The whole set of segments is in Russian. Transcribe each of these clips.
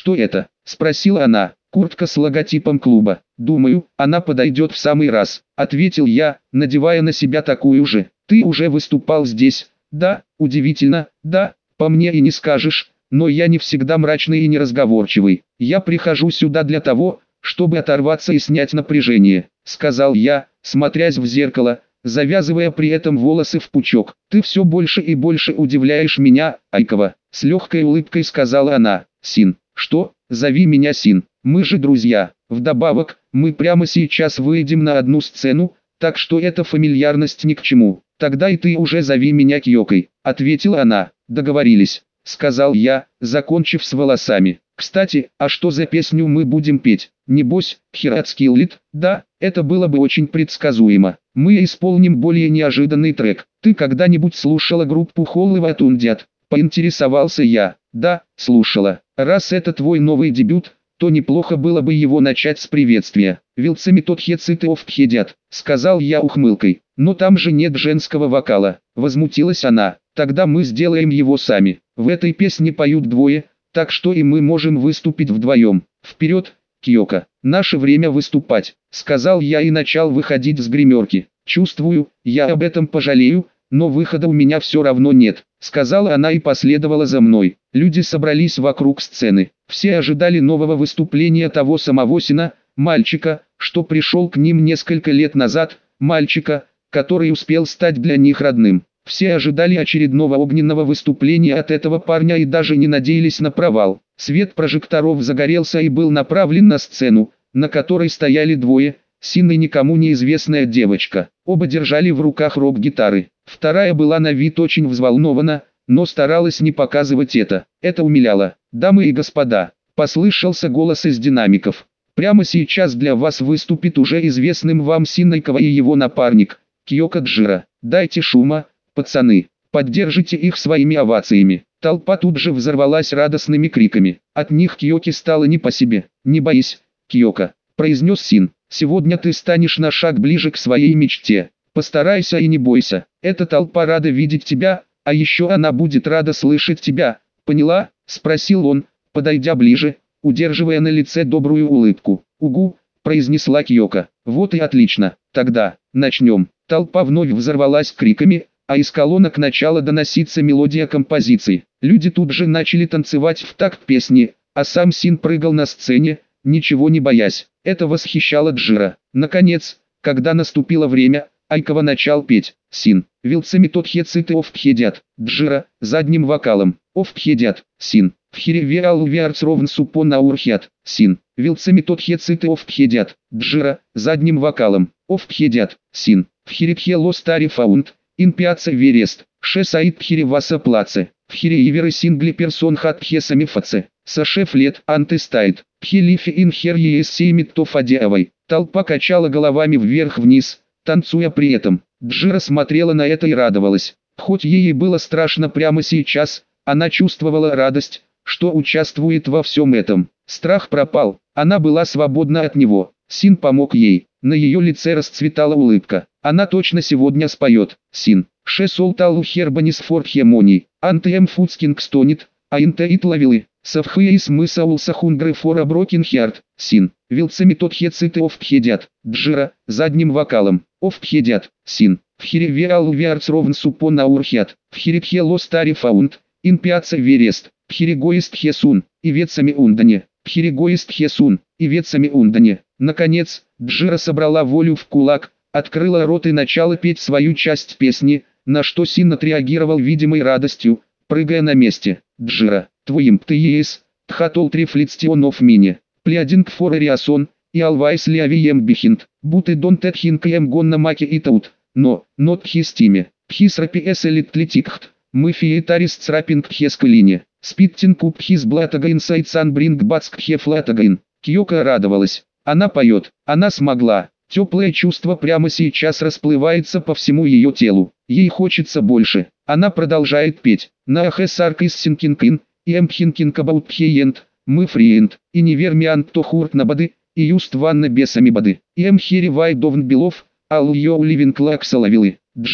«Что это?» – спросила она. «Куртка с логотипом клуба. Думаю, она подойдет в самый раз», – ответил я, надевая на себя такую же. «Ты уже выступал здесь?» «Да, удивительно, да, по мне и не скажешь, но я не всегда мрачный и неразговорчивый. Я прихожу сюда для того, чтобы оторваться и снять напряжение», – сказал я, смотрясь в зеркало, завязывая при этом волосы в пучок. «Ты все больше и больше удивляешь меня, Айкова», – с легкой улыбкой сказала она. «Син». «Что? Зови меня Син. Мы же друзья. Вдобавок, мы прямо сейчас выйдем на одну сцену, так что эта фамильярность ни к чему. Тогда и ты уже зови меня Кьёкой», – ответила она. «Договорились», – сказал я, закончив с волосами. «Кстати, а что за песню мы будем петь? Небось, Хиратскиллит?» «Да, это было бы очень предсказуемо. Мы исполним более неожиданный трек. Ты когда-нибудь слушала группу Холлыва Тундят?» – поинтересовался я. «Да, слушала. Раз это твой новый дебют, то неплохо было бы его начать с приветствия. «Вилцами тот хецит и овпхедят», — сказал я ухмылкой. «Но там же нет женского вокала», — возмутилась она. «Тогда мы сделаем его сами. В этой песне поют двое, так что и мы можем выступить вдвоем. Вперед, Кьёка, наше время выступать», — сказал я и начал выходить с гримерки. «Чувствую, я об этом пожалею, но выхода у меня все равно нет», — сказала она и последовала за мной. Люди собрались вокруг сцены. Все ожидали нового выступления того самого Сина, мальчика, что пришел к ним несколько лет назад, мальчика, который успел стать для них родным. Все ожидали очередного огненного выступления от этого парня и даже не надеялись на провал. Свет прожекторов загорелся и был направлен на сцену, на которой стояли двое, Син и никому неизвестная девочка. Оба держали в руках рок-гитары. Вторая была на вид очень взволнована, но старалась не показывать это. Это умиляло. «Дамы и господа», – послышался голос из динамиков. «Прямо сейчас для вас выступит уже известным вам Син Айкова и его напарник, Кьёка Джира. Дайте шума, пацаны, поддержите их своими овациями». Толпа тут же взорвалась радостными криками. От них Кьёке стало не по себе. «Не боись, Кьёка», – произнес Син. «Сегодня ты станешь на шаг ближе к своей мечте. Постарайся и не бойся. Эта толпа рада видеть тебя, а еще она будет рада слышать тебя. Поняла?» – спросил он, подойдя ближе, удерживая на лице добрую улыбку. «Угу», – произнесла Кьёка. «Вот и отлично. Тогда, начнем». Толпа вновь взорвалась криками, а из колонок начала доноситься мелодия композиции. Люди тут же начали танцевать в такт песни, а сам Син прыгал на сцене, ничего не боясь. Это восхищало Джира. Наконец, когда наступило время, Айкова начал петь. Син, вилцами тот хецит и овпхедят. Джира, задним вокалом. Овпхедят. Син, вхиреве алувиарц ровн супон аурхят. Син, вилцами тот хецит и овпхедят. Джира, задним вокалом. Овпхедят. Син, вхирепхе лостари фаунд. Инпиаца верест. Шесаид пхиреваса плаце. Пхиреиверы сингли персон хат пхесамифаце. Сашеф лет антистайт. Пхилифи инхер еессеймит тофадеавай. Толпа качала головами вверх-вниз, танцуя при этом. Джира смотрела на это и радовалась. Хоть ей и было страшно прямо сейчас, она чувствовала радость, что участвует во всем этом. Страх пропал, она была свободна от него. Син помог ей, на ее лице расцветала улыбка. Она точно сегодня споет. Син, шесолталу хербанис форхемоний, антеем фудскинг стонет, а интеит ловилы. Савхыя смысл сахунгры фора брокенхярд. Син, вилцами тот хецит и овпхедят. Джира, задним вокалом. Овпхедят. Син, вхиреве алувиарц ровн супон аурхят. Вхирепхе лостари фаунд. Инпиаца верест. Пхирегоист хесун. И ветцами ундане. Пхирегоист хесун. И ветцами ундане. Наконец, Джира собрала волю в кулак, открыла рот и начала петь свою часть песни, на что Син отреагировал видимой радостью, прыгая на месте. Джира, твоим ты ес, тхатол трифлицтионов мине, плядинг форериасон, и алвайс лиавием бихинт, буты дон тетхинкаем гонна маки и таут, но, нот хистиме, пхисрапи эселитлитикхт, мы фиетарис црапинг пхескалине, спиттинкуп пхис блатага инсайт сан бринг бацк пхефлатагайн. Кьёка радовалась. Она поет, она смогла. Теплое чувство прямо сейчас расплывается по всему ее телу. Ей хочется больше. Она продолжает петь. На ахесаркис синкинкин, и эмпхинкинкабаут пхеент, мы фриент, и невермиант то хурт на бады, и юст ванна бесами бады. И эмхири вайдовн белов, алу йоу ливинг лак соловилы. Джира,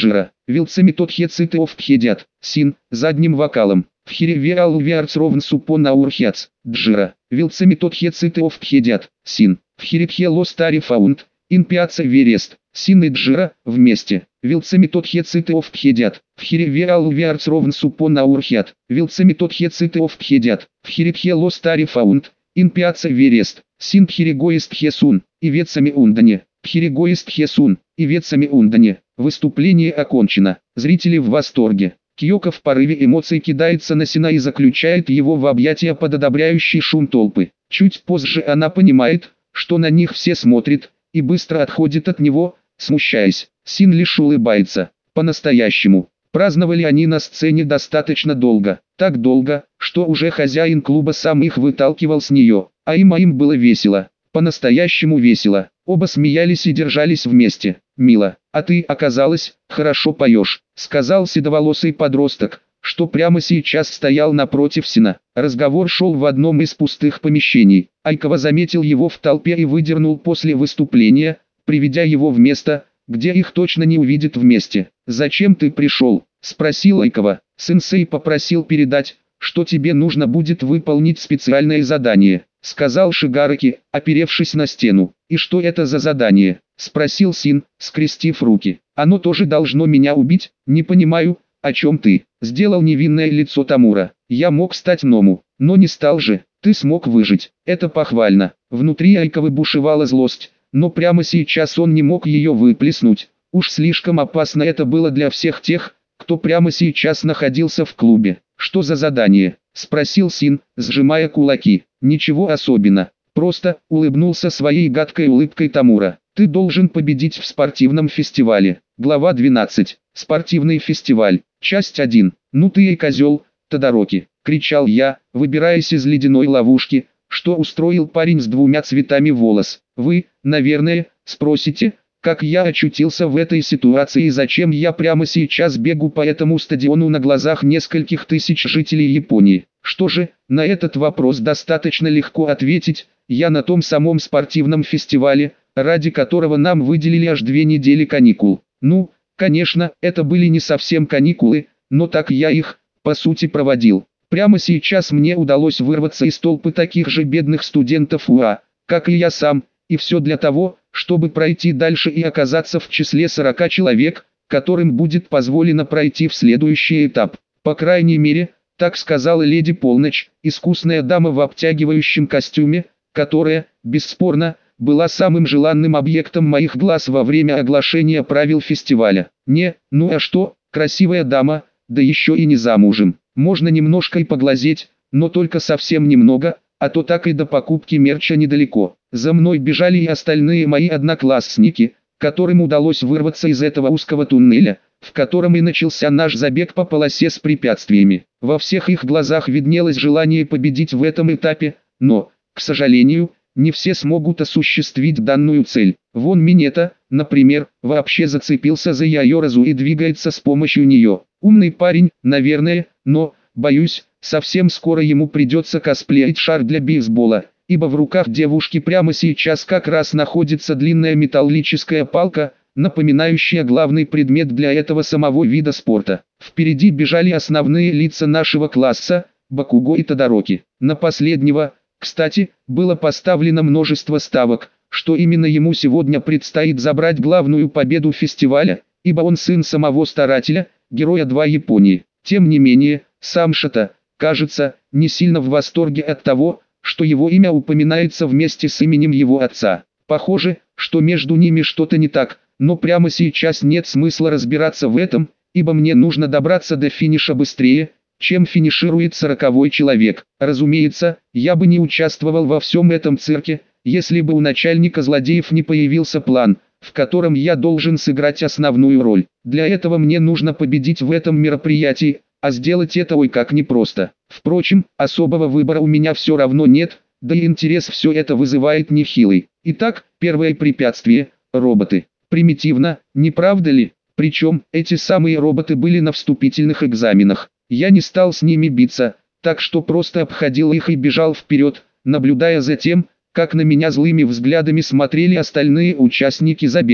Вилцемитотхецит офтхедят. Син, задним вокалом. Вхиревиал виарц ровн супон аурхяц. Джира. Вилцемитотхецит офтхедят. Син. Вхирипхело стари фаунд. Инпиаца верест. Син и Джира, вместе. Вилцемитотхецит офтхедят. Вхиревиал виарц ровн супон аурхят. Вилцемитотхецит офтхедят. Вхирипхело стари фаунд. Инпиаца верест. Син пхирегоист хесун. И вецами ундане. Пхирегоист хесун. И вецами ундане. Выступление окончено. Зрители в восторге. Кьёко в порыве эмоций кидается на Сина и заключает его в объятия под одобряющий шум толпы. Чуть позже она понимает, что на них все смотрят, и быстро отходит от него, смущаясь. Син лишь улыбается. По-настоящему. Праздновали они на сцене достаточно долго. Так долго, что уже хозяин клуба сам их выталкивал с нее. А им было весело. По-настоящему весело. Оба смеялись и держались вместе. «Мила, а ты, оказалось, хорошо поешь», — сказал седоволосый подросток, что прямо сейчас стоял напротив Сина. Разговор шел в одном из пустых помещений. Айкова заметил его в толпе и выдернул после выступления, приведя его в место, где их точно не увидят вместе. «Зачем ты пришел?» — спросил Айкова. «Сенсей попросил передать, что тебе нужно будет выполнить специальное задание», — сказал Шигараки, оперевшись на стену. «И что это за задание?» — спросил Син, скрестив руки. «Оно тоже должно меня убить? Не понимаю, о чем ты?» — сделал невинное лицо Тамура. «Я мог стать Ному, но не стал же. Ты смог выжить. Это похвально». Внутри Айковы бушевала злость, но прямо сейчас он не мог ее выплеснуть. Уж слишком опасно это было для всех тех, кто прямо сейчас находился в клубе. «Что за задание?» — спросил Син, сжимая кулаки. «Ничего особенно. Просто», — улыбнулся своей гадкой улыбкой Тамура. «Ты должен победить в спортивном фестивале». Глава 12. Спортивный фестиваль. Часть 1. «Ну ты и козел, Тодороки!» — кричал я, выбираясь из ледяной ловушки, что устроил парень с двумя цветами волос. Вы, наверное, спросите, как я очутился в этой ситуации и зачем я прямо сейчас бегу по этому стадиону на глазах нескольких тысяч жителей Японии. Что же, на этот вопрос достаточно легко ответить. Я на том самом спортивном фестивале, ради которого нам выделили аж 2 недели каникул. Ну, конечно, это были не совсем каникулы, но так я их, по сути, проводил. Прямо сейчас мне удалось вырваться из толпы таких же бедных студентов УА, как и я сам, и все для того, чтобы пройти дальше и оказаться в числе 40 человек, которым будет позволено пройти в следующий этап. По крайней мере, так сказала леди Полночь, искусная дама в обтягивающем костюме, которая, бесспорно, была самым желанным объектом моих глаз во время оглашения правил фестиваля. Ну а что, красивая дама, да еще и не замужем. Можно немножко и поглазеть, но только совсем немного, а то так и до покупки мерча недалеко. За мной бежали и остальные мои одноклассники, которым удалось вырваться из этого узкого туннеля, в котором и начался наш забег по полосе с препятствиями. Во всех их глазах виднелось желание победить в этом этапе, но, к сожалению, не все смогут осуществить данную цель. Вон Минета, например, вообще зацепился за Яйоразу и двигается с помощью нее. Умный парень, наверное, но, боюсь, совсем скоро ему придется косплеить шар для бейсбола, ибо в руках девушки прямо сейчас как раз находится длинная металлическая палка, напоминающая главный предмет для этого самого вида спорта. Впереди бежали основные лица нашего класса, Бакуго и Тодороки. На последнего, кстати, было поставлено множество ставок, что именно ему сегодня предстоит забрать главную победу фестиваля, ибо он сын самого старателя, героя 2 Японии. Тем не менее, сам Шата, кажется, не сильно в восторге от того, что его имя упоминается вместе с именем его отца. Похоже, что между ними что-то не так, но прямо сейчас нет смысла разбираться в этом, ибо мне нужно добраться до финиша быстрее, чем финиширует 40-й человек. Разумеется, я бы не участвовал во всем этом цирке, если бы у начальника злодеев не появился план, в котором я должен сыграть основную роль. Для этого мне нужно победить в этом мероприятии, а сделать это ой как непросто. Впрочем, особого выбора у меня все равно нет, да и интерес все это вызывает нехилый. Итак, первое препятствие – роботы. Примитивно, не правда ли? Причем, эти самые роботы были на вступительных экзаменах. Я не стал с ними биться, так что просто обходил их и бежал вперед, наблюдая за тем, как на меня злыми взглядами смотрели остальные участники забега.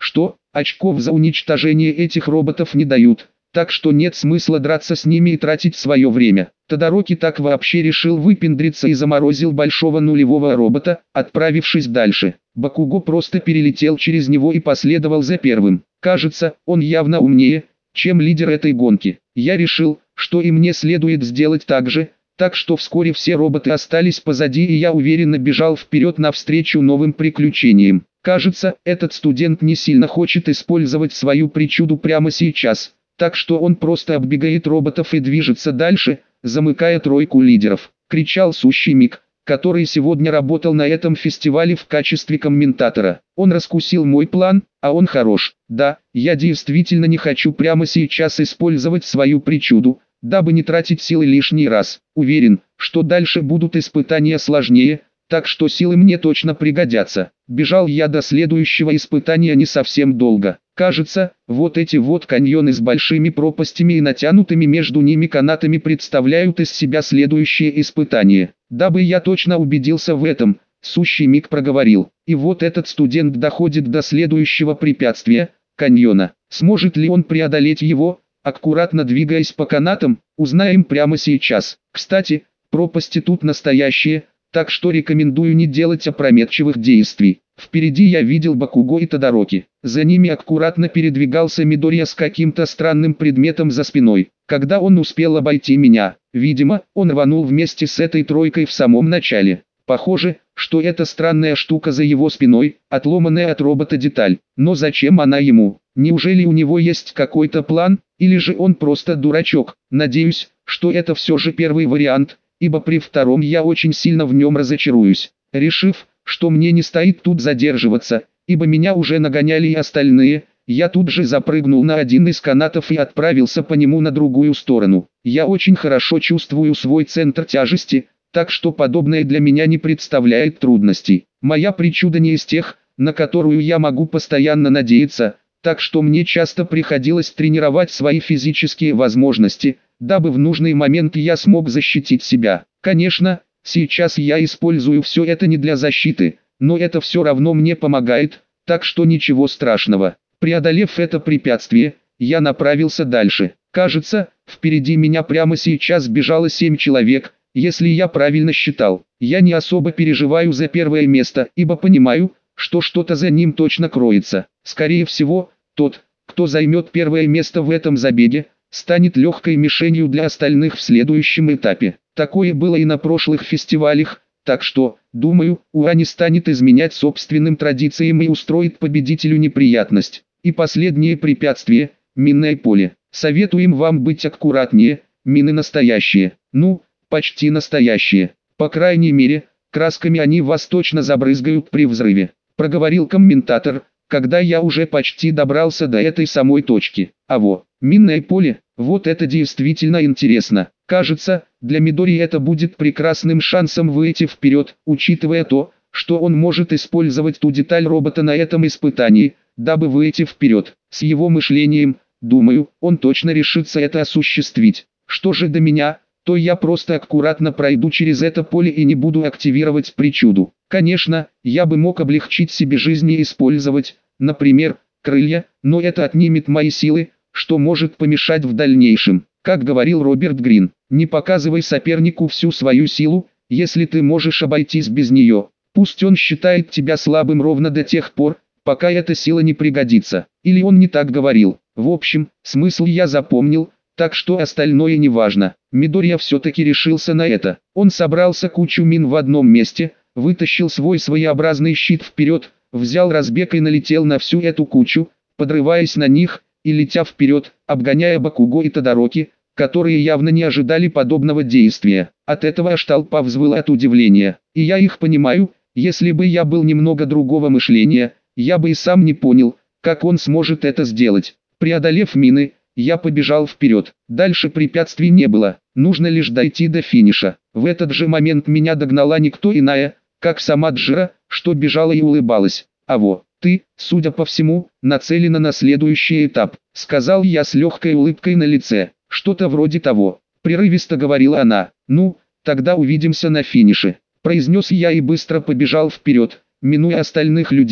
что очков за уничтожение этих роботов не дают, так что нет смысла драться с ними и тратить свое время. Тодороки так вообще решил выпендриться и заморозил большого нулевого робота, отправившись дальше. Бакуго просто перелетел через него и последовал за первым. Кажется, он явно умнее, чем лидер этой гонки. Я решил, что и мне следует сделать так же, так что вскоре все роботы остались позади и я уверенно бежал вперед навстречу новым приключениям. Кажется, этот студент не сильно хочет использовать свою причуду прямо сейчас, так что он просто оббегает роботов и движется дальше, замыкая тройку лидеров. Кричал Сущий Мик, который сегодня работал на этом фестивале в качестве комментатора. Он раскусил мой план, а он хорош. Да, я действительно не хочу прямо сейчас использовать свою причуду, дабы не тратить силы лишний раз. Уверен, что дальше будут испытания сложнее, так что силы мне точно пригодятся. Бежал я до следующего испытания не совсем долго. Кажется, вот эти вот каньоны с большими пропастями и натянутыми между ними канатами представляют из себя следующее испытание. Дабы я точно убедился в этом, Сущий Мик проговорил. И вот этот студент доходит до следующего препятствия, каньона. Сможет ли он преодолеть его, аккуратно двигаясь по канатам, узнаем прямо сейчас. Кстати, пропасти тут настоящие, так что рекомендую не делать опрометчивых действий. Впереди я видел Бакуго и Тодороки. За ними аккуратно передвигался Мидория с каким-то странным предметом за спиной. Когда он успел обойти меня, видимо, он рванул вместе с этой тройкой в самом начале. Похоже, что эта странная штука за его спиной, отломанная от робота деталь. Но зачем она ему? Неужели у него есть какой-то план, или же он просто дурачок? Надеюсь, что это все же первый вариант, ибо при втором я очень сильно в нем разочаруюсь. Решив, что мне не стоит тут задерживаться, ибо меня уже нагоняли и остальные, я тут же запрыгнул на один из канатов и отправился по нему на другую сторону. Я очень хорошо чувствую свой центр тяжести, так что подобное для меня не представляет трудностей. Моя причуда не из тех, на которую я могу постоянно надеяться, так что мне часто приходилось тренировать свои физические возможности, дабы в нужный момент я смог защитить себя. Конечно, сейчас я использую все это не для защиты, но это все равно мне помогает, так что ничего страшного. Преодолев это препятствие, я направился дальше. Кажется, впереди меня прямо сейчас бежало 7 человек, если я правильно считал. Я не особо переживаю за первое место, ибо понимаю, что что-то за ним точно кроется. Скорее всего, тот, кто займет первое место в этом забеге, станет легкой мишенью для остальных в следующем этапе. Такое было и на прошлых фестивалях, так что, думаю, УА не станет изменять собственным традициям и устроит победителю неприятность. И последнее препятствие – минное поле. Советуем вам быть аккуратнее, мины настоящие. Ну, почти настоящие. По крайней мере, красками они вас точно забрызгают при взрыве. Проговорил комментатор, когда я уже почти добрался до этой самой точки. А во, минное поле, вот это действительно интересно. Кажется, для Мидори это будет прекрасным шансом выйти вперед, учитывая то, что он может использовать ту деталь робота на этом испытании, дабы выйти вперед. С его мышлением, думаю, он точно решится это осуществить. Что же до меня, то я просто аккуратно пройду через это поле и не буду активировать причуду. Конечно, я бы мог облегчить себе жизнь и использовать, например, крылья, но это отнимет мои силы, что может помешать в дальнейшем. Как говорил Роберт Грин, не показывай сопернику всю свою силу, если ты можешь обойтись без нее. Пусть он считает тебя слабым ровно до тех пор, пока эта сила не пригодится. Или он не так говорил. В общем, смысл я запомнил, так что остальное не важно. Мидория все-таки решился на это. Он собрался кучу мин в одном месте, вытащил свой своеобразный щит вперед, взял разбег и налетел на всю эту кучу, подрываясь на них и летя вперед, обгоняя Бакуго и Тодороки, которые явно не ожидали подобного действия. От этого аж толпа взвыла от удивления. И я их понимаю, если бы я был немного другого мышления, я бы и сам не понял, как он сможет это сделать. Преодолев мины, я побежал вперед. Дальше препятствий не было, нужно лишь дойти до финиша. В этот же момент меня догнала никто иная, как сама Джира, что бежала и улыбалась. «А во, ты, судя по всему, нацелена на следующий этап», — сказал я с легкой улыбкой на лице. «Что-то вроде того», — прерывисто говорила она. «Ну, тогда увидимся на финише», — произнес я и быстро побежал вперед, минуя остальных людей,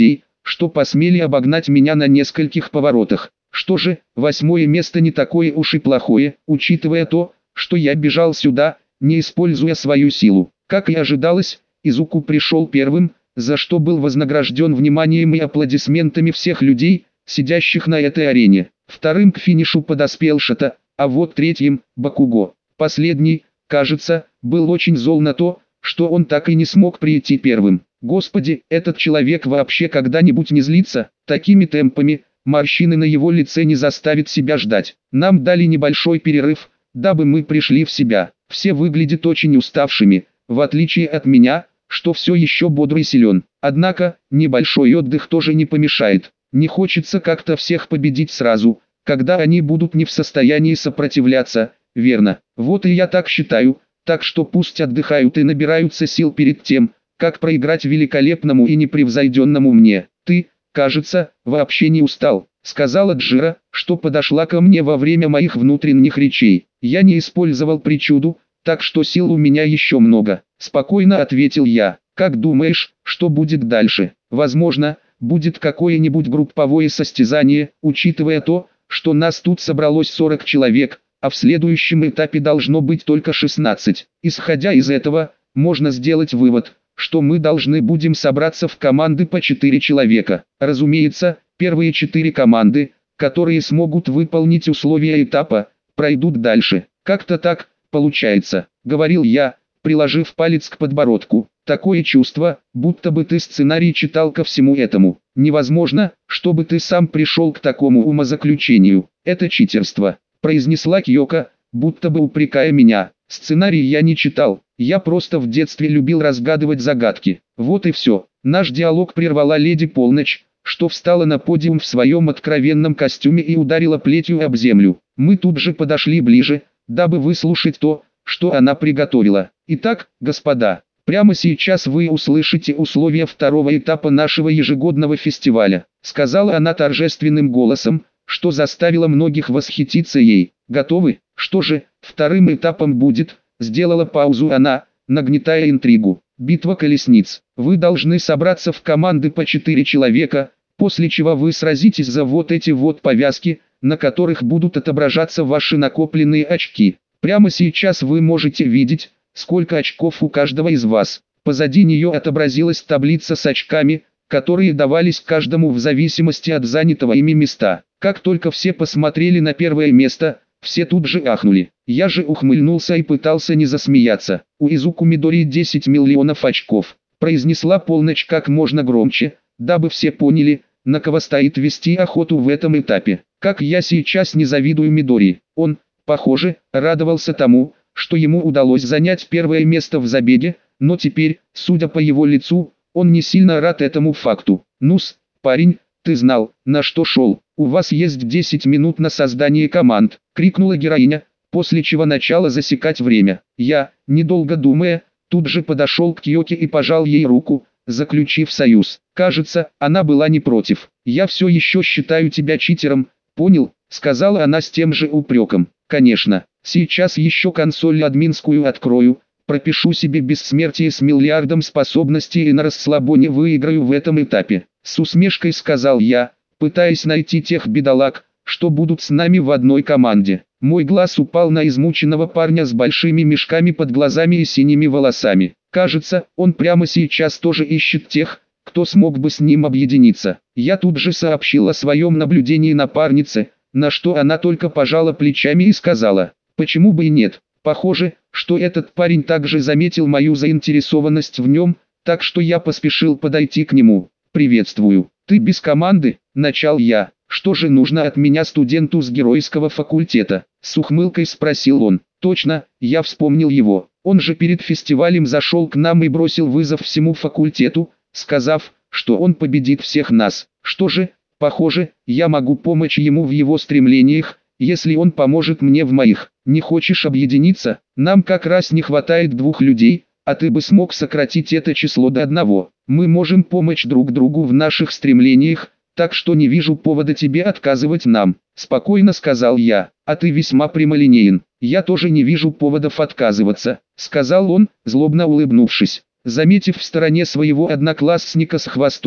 что посмели обогнать меня на нескольких поворотах. Что же, 8-е место не такое уж и плохое, учитывая то, что я бежал сюда, не используя свою силу. Как и ожидалось, Изуку пришел первым, за что был вознагражден вниманием и аплодисментами всех людей, сидящих на этой арене. Вторым к финишу подоспел Шата, а вот третьим – Бакуго. Последний, кажется, был очень зол на то, что он так и не смог прийти первым. Господи, этот человек вообще когда-нибудь не злится? Такими темпами морщины на его лице не заставят себя ждать. Нам дали небольшой перерыв, дабы мы пришли в себя. Все выглядят очень уставшими, в отличие от меня, что все еще бодр и силен. Однако, небольшой отдых тоже не помешает. Не хочется как-то всех победить сразу, когда они будут не в состоянии сопротивляться, верно? Вот и я так считаю, так что пусть отдыхают и набираются сил перед тем, как проиграть великолепному и непревзойденному мне. Ты, кажется, вообще не устал, сказала Джира, что подошла ко мне во время моих внутренних речей. Я не использовал причуду, так что сил у меня еще много. Спокойно ответил я. Как думаешь, что будет дальше? Возможно, будет какое-нибудь групповое состязание, учитывая то, что нас тут собралось 40 человек, а в следующем этапе должно быть только 16. Исходя из этого, можно сделать вывод, что мы должны будем собраться в команды по 4 человека. Разумеется, первые 4 команды, которые смогут выполнить условия этапа, пройдут дальше. Как-то так получается, говорил я, приложив палец к подбородку. Такое чувство, будто бы ты сценарий читал ко всему этому. Невозможно, чтобы ты сам пришел к такому умозаключению. Это читерство, произнесла Кьёко, будто бы упрекая меня. Сценарий я не читал, я просто в детстве любил разгадывать загадки. Вот и все. Наш диалог прервала леди Полночь, что встала на подиум в своем откровенном костюме и ударила плетью об землю. Мы тут же подошли ближе, дабы выслушать то, что она приготовила. Итак, господа, прямо сейчас вы услышите условия второго этапа нашего ежегодного фестиваля, сказала она торжественным голосом, что заставило многих восхититься ей. Готовы? Что же, вторым этапом будет, сделала паузу она, нагнетая интригу. Битва колесниц. Вы должны собраться в команды по 4 человека, после чего вы сразитесь за вот эти вот повязки, на которых будут отображаться ваши накопленные очки. Прямо сейчас вы можете видеть, сколько очков у каждого из вас. Позади нее отобразилась таблица с очками, которые давались каждому в зависимости от занятого ими места. Как только все посмотрели на первое место, все тут же ахнули. Я же ухмыльнулся и пытался не засмеяться. У Изуку Мидори 10 миллионов очков, произнесла Полночь как можно громче, дабы все поняли, на кого стоит вести охоту в этом этапе. Как я сейчас не завидую Мидори. Он, похоже, радовался тому, что ему удалось занять первое место в забеге, но теперь, судя по его лицу, он не сильно рад этому факту. «Ну-с, парень, ты знал, на что шел. У вас есть 10 минут на создание команд», — крикнула героиня, после чего начала засекать время. Я, недолго думая, тут же подошел к Кьёке и пожал ей руку, заключив союз. Кажется, она была не против. «Я все еще считаю тебя читером, понял?» — сказала она с тем же упреком. «Конечно, сейчас еще консоль админскую открою, пропишу себе бессмертие с миллиардом способностей и на расслабоне выиграю в этом этапе», — с усмешкой сказал я, пытаясь найти тех бедолаг, что будут с нами в одной команде. Мой глаз упал на измученного парня с большими мешками под глазами и синими волосами. Кажется, он прямо сейчас тоже ищет тех, кто смог бы с ним объединиться. Я тут же сообщил о своем наблюдении напарнице, на что она только пожала плечами и сказала: «Почему бы и нет? Похоже, что этот парень также заметил мою заинтересованность в нем, так что я поспешил подойти к нему. «Приветствую. Ты без команды?» – начал я. «Что же нужно от меня студенту с геройского факультета?» – с ухмылкой спросил он. «Точно, я вспомнил его. Он же перед фестивалем зашел к нам и бросил вызов всему факультету, сказав, что он победит всех нас. Что же, похоже, я могу помочь ему в его стремлениях, если он поможет мне в моих. Не хочешь объединиться? Нам как раз не хватает 2 людей, а ты бы смог сократить это число до 1. Мы можем помочь друг другу в наших стремлениях, так что не вижу повода тебе отказывать нам», – спокойно сказал я. «А ты весьма прямолинеен. Я тоже не вижу поводов отказываться», – сказал он, злобно улыбнувшись. Заметив в стороне своего одноклассника с хвостом,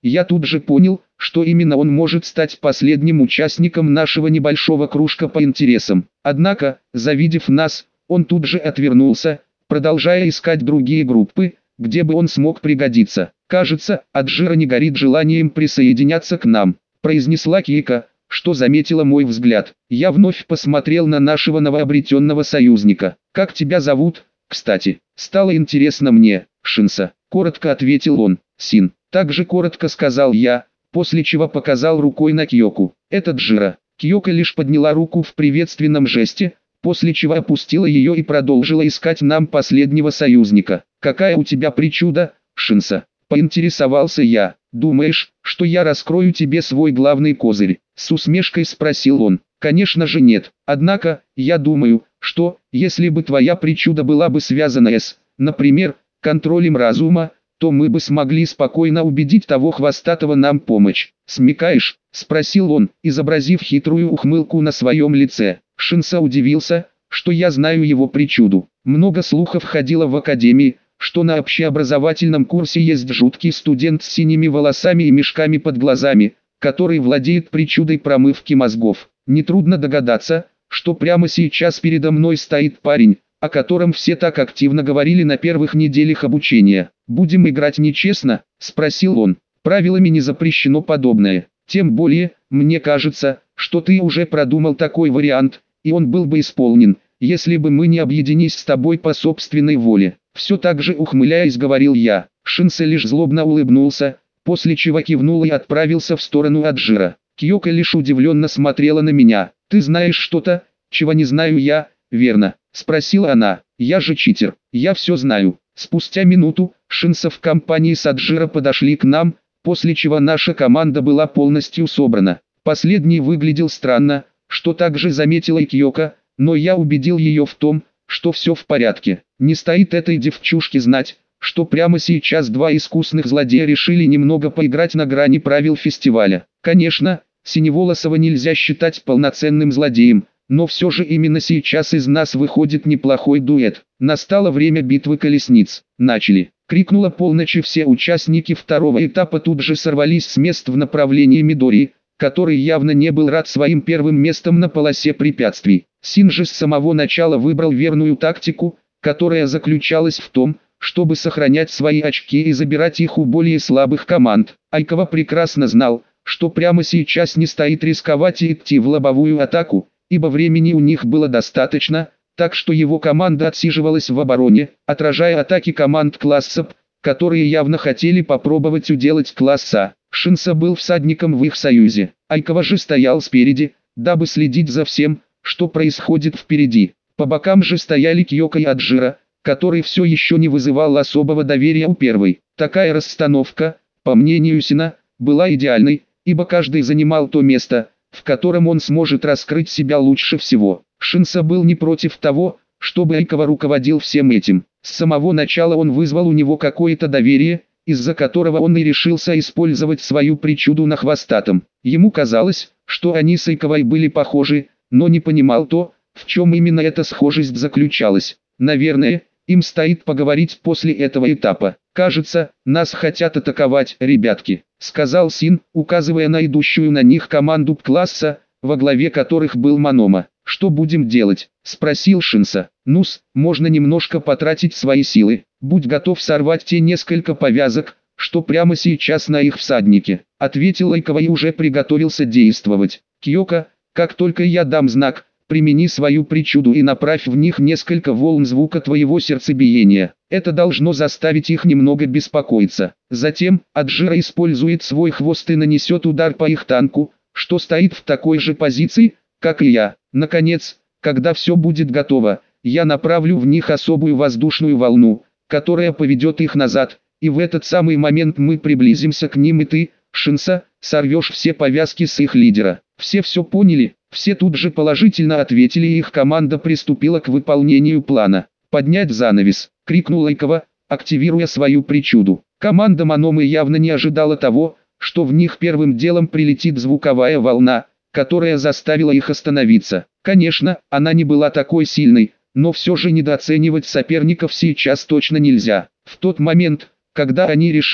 Я тут же понял, что именно он может стать последним участником нашего небольшого кружка по интересам. Однако, завидев нас, он тут же отвернулся, продолжая искать другие группы, где бы он смог пригодиться. «Кажется, Аджира не горит желанием присоединяться к нам», – произнесла Кейка, что заметила мой взгляд. Я вновь посмотрел на нашего новообретенного союзника. «Как тебя зовут, кстати?» «Стало интересно мне, Шинса», – коротко ответил он. «Син». Также коротко сказал я, после чего показал рукой на Кьёку. «Это Джира». Кьёка лишь подняла руку в приветственном жесте, после чего опустила ее и продолжила искать нам последнего союзника. «Какая у тебя причуда, Шинса?» – поинтересовался я. «Думаешь, что я раскрою тебе свой главный козырь?» – с усмешкой спросил он. «Конечно же нет. Однако, я думаю, что, если бы твоя причуда была бы связана с, например, контролем разума, то мы бы смогли спокойно убедить того хвостатого нам помочь. Смекаешь?» – спросил он, изобразив хитрую ухмылку на своем лице. Шинса удивился, что я знаю его причуду. Много слухов ходило в академии, что на общеобразовательном курсе есть жуткий студент с синими волосами и мешками под глазами, который владеет причудой промывки мозгов. Нетрудно догадаться, что прямо сейчас передо мной стоит парень, о котором все так активно говорили на первых неделях обучения. «Будем играть нечестно?» – спросил он. «Правилами не запрещено подобное. Тем более, мне кажется, что ты уже продумал такой вариант, и он был бы исполнен, если бы мы не объединились с тобой по собственной воле». Все так же ухмыляясь говорил я. Шинса лишь злобно улыбнулся, после чего кивнул и отправился в сторону Аджира. Кьёка лишь удивленно смотрела на меня. «Ты знаешь что-то, чего не знаю я, верно?» – спросила она. «Я же читер, я все знаю». Спустя минуту, Шинса в компании с Аджира подошли к нам, после чего наша команда была полностью собрана. Последний выглядел странно, что также заметила и Кьёка, но я убедил ее в том, что все в порядке. Не стоит этой девчушке знать, что прямо сейчас два искусных злодея решили немного поиграть на грани правил фестиваля. Конечно, Синеволосого нельзя считать полноценным злодеем, но все же именно сейчас из нас выходит неплохой дуэт. Настало время битвы колесниц. «Начали!» — крикнула полночь, и все участники второго этапа тут же сорвались с мест в направлении Мидори, который явно не был рад своим первым местом на полосе препятствий. Син же с самого начала выбрал верную тактику, которая заключалась в том, чтобы сохранять свои очки и забирать их у более слабых команд. Айкава прекрасно знал, что прямо сейчас не стоит рисковать и идти в лобовую атаку, ибо времени у них было достаточно, так что его команда отсиживалась в обороне, отражая атаки команд класса П, которые явно хотели попробовать уделать класс А. Шинса был всадником в их союзе. Айкава же стоял спереди, дабы следить за всем, что происходит впереди. По бокам же стояли Кьёка и Аджира, который все еще не вызывал особого доверия у первой. Такая расстановка, по мнению Сина, была идеальной, ибо каждый занимал то место, в котором он сможет раскрыть себя лучше всего. Шинса был не против того, чтобы Айкава руководил всем этим. С самого начала он вызвал у него какое-то доверие, из-за которого он и решился использовать свою причуду на хвостатом. Ему казалось, что они с Айкавой были похожи, но не понимал то, в чем именно эта схожесть заключалась. «Наверное, им стоит поговорить после этого этапа. Кажется, нас хотят атаковать, ребятки», — сказал Син, указывая на идущую на них команду класса, во главе которых был Манома. «Что будем делать?» — спросил Шинса. «Ну-с, можно немножко потратить свои силы. Будь готов сорвать те несколько повязок, что прямо сейчас на их всаднике», — ответил Айкава и уже приготовился действовать. «Кьёка, как только я дам знак, примени свою причуду и направь в них несколько волн звука твоего сердцебиения. Это должно заставить их немного беспокоиться. Затем Аджира использует свой хвост и нанесет удар по их танку, что стоит в такой же позиции, как и я. Наконец, когда все будет готово, я направлю в них особую воздушную волну, которая поведет их назад, и в этот самый момент мы приблизимся к ним, и ты, Шинса, сорвешь все повязки с их лидера». Все поняли, все тут же положительно ответили, и их команда приступила к выполнению плана. «Поднять занавес!» — крикнул Айкава, активируя свою причуду. Команда Маномы явно не ожидала того, что в них первым делом прилетит звуковая волна, которая заставила их остановиться. Конечно, она не была такой сильной, но все же недооценивать соперников сейчас точно нельзя. В тот момент, когда они решили,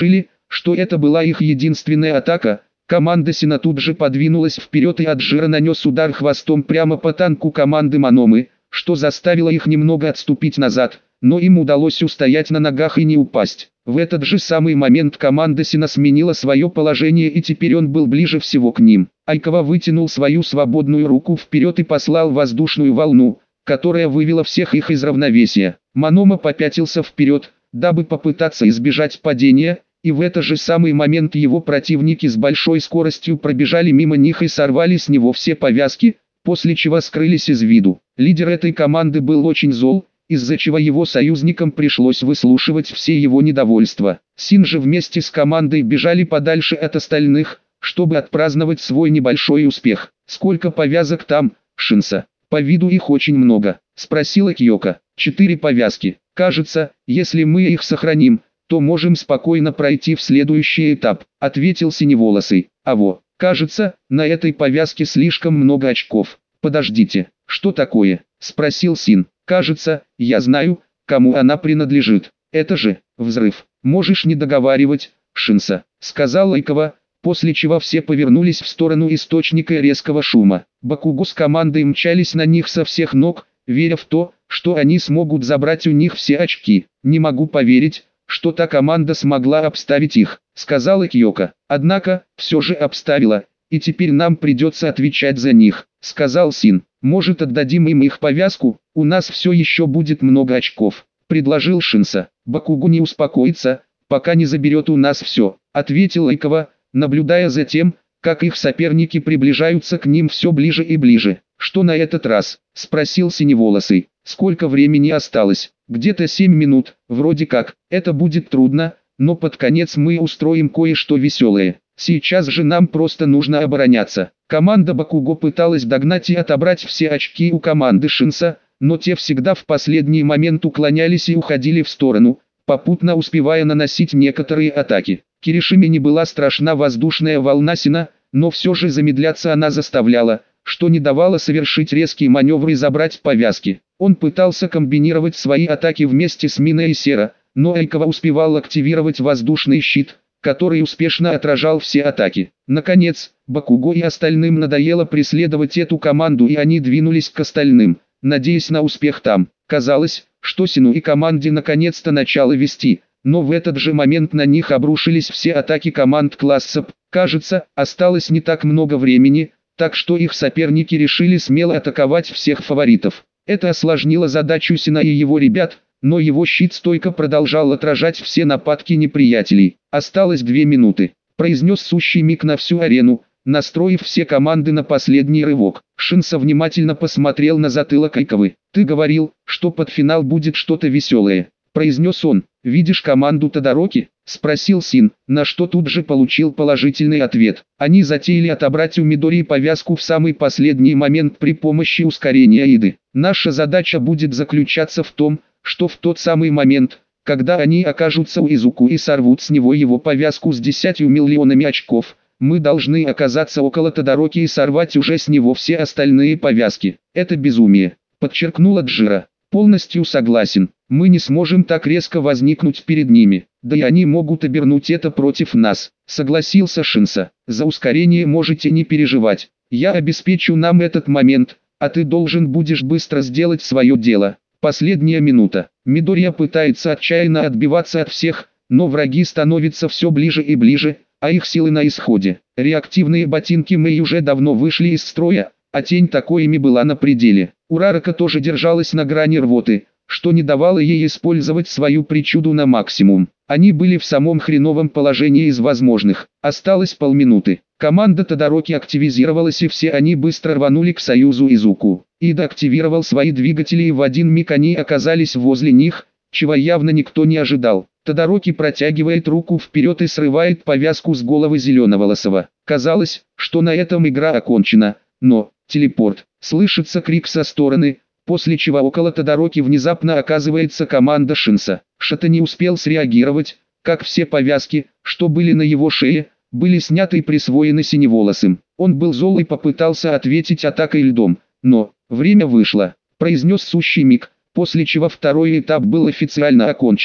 что это была их единственная атака, команда Сина тут же подвинулась вперед и Аджира нанес удар хвостом прямо по танку команды Мономы, что заставило их немного отступить назад, но им удалось устоять на ногах и не упасть. В этот же самый момент команда Сина сменила свое положение и теперь он был ближе всего к ним. Айкова вытянул свою свободную руку вперед и послал воздушную волну, которая вывела всех их из равновесия. Манома попятился вперед, дабы попытаться избежать падения, и в этот же самый момент его противники с большой скоростью пробежали мимо них и сорвали с него все повязки, после чего скрылись из виду. Лидер этой команды был очень зол, из-за чего его союзникам пришлось выслушивать все его недовольства. Син же вместе с командой бежали подальше от остальных, чтобы отпраздновать свой небольшой успех. «Сколько повязок там, Шинса?» «По виду их очень много», — спросила Кьёко. 4 повязки. «Кажется, если мы их сохраним, то можем спокойно пройти в следующий этап», — ответил Синеволосый. «Аво, кажется, на этой повязке слишком много очков». «Подождите, что такое?» — спросил Син. «Кажется, я знаю, кому она принадлежит. Это же взрыв. Можешь не договаривать, Шинса», — сказал Айкова, после чего все повернулись в сторону источника резкого шума. Бакуго с командой мчались на них со всех ног, веря в то, что они смогут забрать у них все очки. «Не могу поверить, что та команда смогла обставить их», — сказала Кьёко. «Однако, все же обставила, и теперь нам придется отвечать за них», — сказал Син. «Может, отдадим им их повязку, у нас все еще будет много очков», — предложил Шинса. «Бакуго не успокоится, пока не заберет у нас все», — ответил Айкова, наблюдая за тем, как их соперники приближаются к ним все ближе и ближе. «Что на этот раз?» – спросил Синеволосый. «Сколько времени осталось?» «Где-то 7 минут, вроде как. Это будет трудно, но под конец мы устроим кое-что веселое. Сейчас же нам просто нужно обороняться». Команда Бакуго пыталась догнать и отобрать все очки у команды Шинса, но те всегда в последний момент уклонялись и уходили в сторону, попутно успевая наносить некоторые атаки. Киришиме не была страшна воздушная волна Сина, но все же замедляться она заставляла, что не давало совершить резкий маневр и забрать повязки. Он пытался комбинировать свои атаки вместе с Миной и Сера, но Айкова успевал активировать воздушный щит, который успешно отражал все атаки. Наконец, Бакуго и остальным надоело преследовать эту команду и они двинулись к остальным, надеясь на успех там. Казалось, что Сину и команде наконец-то начало вести, но в этот же момент на них обрушились все атаки команд класса П. Кажется, осталось не так много времени, так что их соперники решили смело атаковать всех фаворитов. Это осложнило задачу Сина и его ребят, но его щит стойко продолжал отражать все нападки неприятелей. «Осталось 2 минуты», – произнес сущий миг на всю арену, настроив все команды на последний рывок. Шинса внимательно посмотрел на затылок Айковы. «Ты говорил, что под финал будет что-то веселое», – произнес он. «Видишь команду Тодороки?» – спросил Син, на что тут же получил положительный ответ. Они затеяли отобрать у Мидори повязку в самый последний момент при помощи ускорения Иды. «Наша задача будет заключаться в том, что в тот самый момент, когда они окажутся у Изуку и сорвут с него его повязку с 10 миллионами очков, мы должны оказаться около Тодороки и сорвать уже с него все остальные повязки. Это безумие», – подчеркнула Джира. «Полностью согласен. Мы не сможем так резко возникнуть перед ними, да и они могут обернуть это против нас», – согласился Шинса. «За ускорение можете не переживать. Я обеспечу нам этот момент, а ты должен будешь быстро сделать свое дело». Последняя минута. Мидория пытается отчаянно отбиваться от всех, но враги становятся все ближе и ближе, а их силы на исходе. Реактивные ботинки Мэй уже давно вышли из строя, а тень Такоими была на пределе. Урарака тоже держалась на грани рвоты, что не давало ей использовать свою причуду на максимум. Они были в самом хреновом положении из возможных. Осталось полминуты. Команда Тодороки активизировалась и все они быстро рванули к союзу Изуку. Ида активировал свои двигатели и в один миг они оказались возле них, чего явно никто не ожидал. Тодороки протягивает руку вперед и срывает повязку с головы Зеленоволосого. Казалось, что на этом игра окончена, но телепорт. Слышится крик со стороны, после чего около Тодороки внезапно оказывается команда Шинса. Шата не успел среагировать, как все повязки, что были на его шее, были сняты и присвоены Синеволосым. Он был зол и попытался ответить атакой льдом, но «время вышло», – произнес сущий миг, после чего второй этап был официально окончен.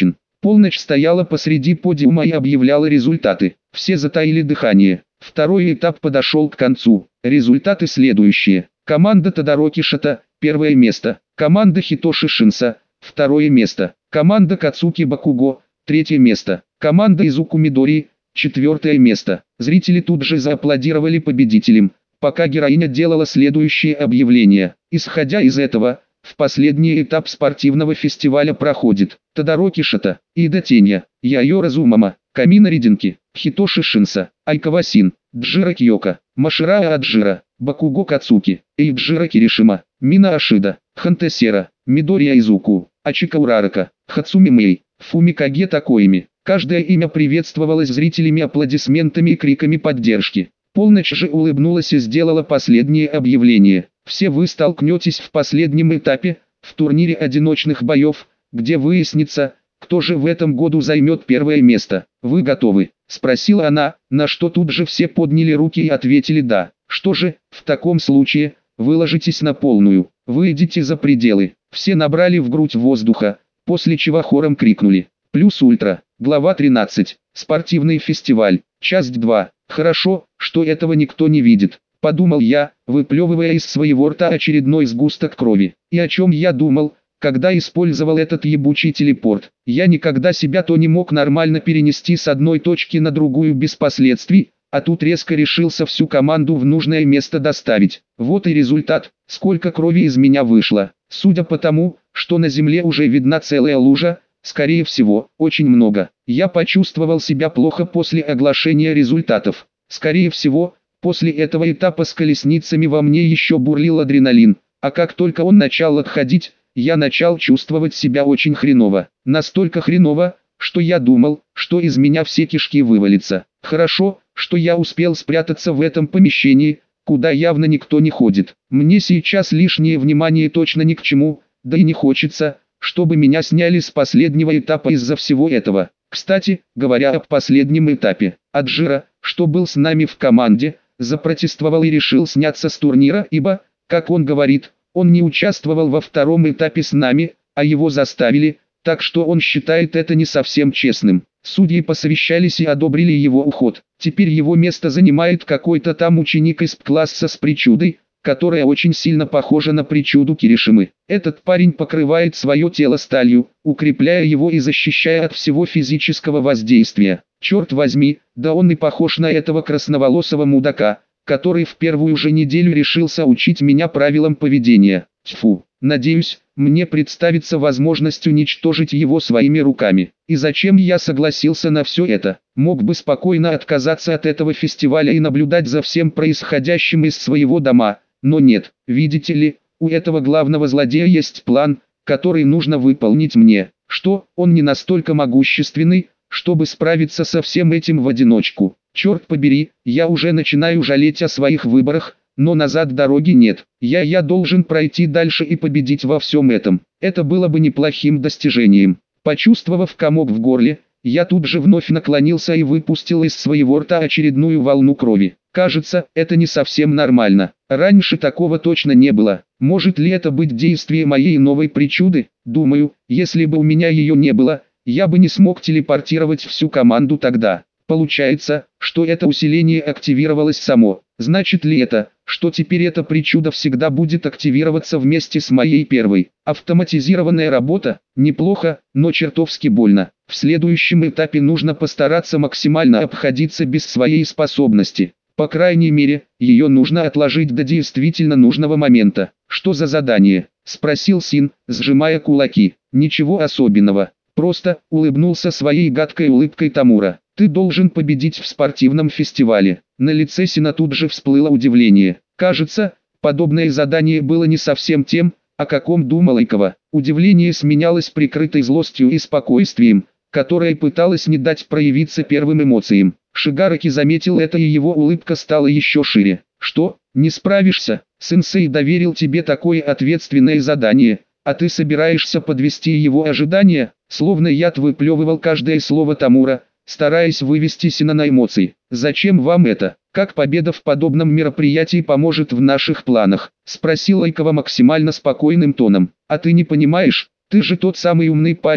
Полночь стояла посреди подиума и объявляла результаты. Все затаили дыхание. Второй этап подошел к концу. Результаты следующие. Команда Тодароки Шата – первое место. Команда Хитоши Шинса – второе место. Команда Кацуки Бакуго – третье место. Команда Изуку Мидори – четвертое место. Зрители тут же зааплодировали победителям, пока героиня делала следующее объявление. Исходя из этого, в последний этап спортивного фестиваля проходит Тодароки Шата, Ида Тенья, Яйо Разумама, Камина Ридинки, Хитоши Шинса, Айкава Син, Джира Киока, Маширая Аджира, Бакуго Кацуки, Эйджира Киришима, Мина Ашида, Хантесера, Мидори Изуку, Ачика Урарака, Хацуми Мэй, Фумикаге Такоими. Каждое имя приветствовалось зрителями аплодисментами и криками поддержки. Полночь же улыбнулась и сделала последнее объявление. Все вы столкнетесь в последнем этапе, в турнире одиночных боев, где выяснится, кто же в этом году займет первое место. Вы готовы? Спросила она, на что тут же все подняли руки и ответили да. Что же, в таком случае, выложитесь на полную, выйдите за пределы. Все набрали в грудь воздуха, после чего хором крикнули. Плюс ультра. Глава 13. Спортивный фестиваль. Часть 2. Хорошо, что этого никто не видит, подумал я, выплевывая из своего рта очередной сгусток крови. И о чем я думал, когда использовал этот ебучий телепорт. Я никогда себя то не мог нормально перенести с одной точки на другую без последствий, а тут резко решился всю команду в нужное место доставить. Вот и результат, сколько крови из меня вышло. Судя по тому, что на земле уже видна целая лужа, скорее всего, очень много. Я почувствовал себя плохо после оглашения результатов. Скорее всего, после этого этапа с колесницами во мне еще бурлил адреналин, а как только он начал отходить, я начал чувствовать себя очень хреново. Настолько хреново, что я думал, что из меня все кишки вывалятся. Хорошо, что я успел спрятаться в этом помещении, куда явно никто не ходит. Мне сейчас лишнее внимание точно ни к чему, да и не хочется, чтобы меня сняли с последнего этапа из-за всего этого. Кстати, говоря об последнем этапе, Аджира, что был с нами в команде, запротестовал и решил сняться с турнира, ибо, как он говорит, он не участвовал во втором этапе с нами, а его заставили, так что он считает это не совсем честным. Судьи посовещались и одобрили его уход. Теперь его место занимает какой-то там ученик из класса с причудой, которая очень сильно похожа на причуду Киришимы. Этот парень покрывает свое тело сталью, укрепляя его и защищая от всего физического воздействия. Черт возьми, да он и похож на этого красноволосого мудака, который в первую же неделю решился учить меня правилам поведения. Тьфу, надеюсь, мне представится возможность уничтожить его своими руками. И зачем я согласился на все это? Мог бы спокойно отказаться от этого фестиваля и наблюдать за всем происходящим из своего дома. Но нет, видите ли, у этого главного злодея есть план, который нужно выполнить мне. Что, он не настолько могущественный, чтобы справиться со всем этим в одиночку. Черт побери, я уже начинаю жалеть о своих выборах, но назад дороги нет. Я должен пройти дальше и победить во всем этом. Это было бы неплохим достижением. Почувствовав комок в горле, я тут же вновь наклонился и выпустил из своего рта очередную волну крови. Кажется, это не совсем нормально. Раньше такого точно не было. Может ли это быть действие моей новой причуды? Думаю, если бы у меня ее не было, я бы не смог телепортировать всю команду тогда. Получается, что это усиление активировалось само. Значит ли это, что теперь эта причуда всегда будет активироваться вместе с моей первой? Автоматизированная работа? Неплохо, но чертовски больно. В следующем этапе нужно постараться максимально обходиться без своей способности. По крайней мере, ее нужно отложить до действительно нужного момента. «Что за задание?» – спросил Син, сжимая кулаки. «Ничего особенного. Просто», – улыбнулся своей гадкой улыбкой Тамура. «Ты должен победить в спортивном фестивале». На лице Сина тут же всплыло удивление. Кажется, подобное задание было не совсем тем, о каком думал Айкава. Удивление сменялось прикрытой злостью и спокойствием, которое пыталось не дать проявиться первым эмоциям. Шигараки заметил это, и его улыбка стала еще шире. «Что, не справишься? Сенсей доверил тебе такое ответственное задание, а ты собираешься подвести его ожидания?» Словно яд выплевывал каждое слово Тамура, стараясь вывести Сина на эмоции. «Зачем вам это? Как победа в подобном мероприятии поможет в наших планах?» – спросил Айкава максимально спокойным тоном. «А ты не понимаешь, ты же тот самый умный парень,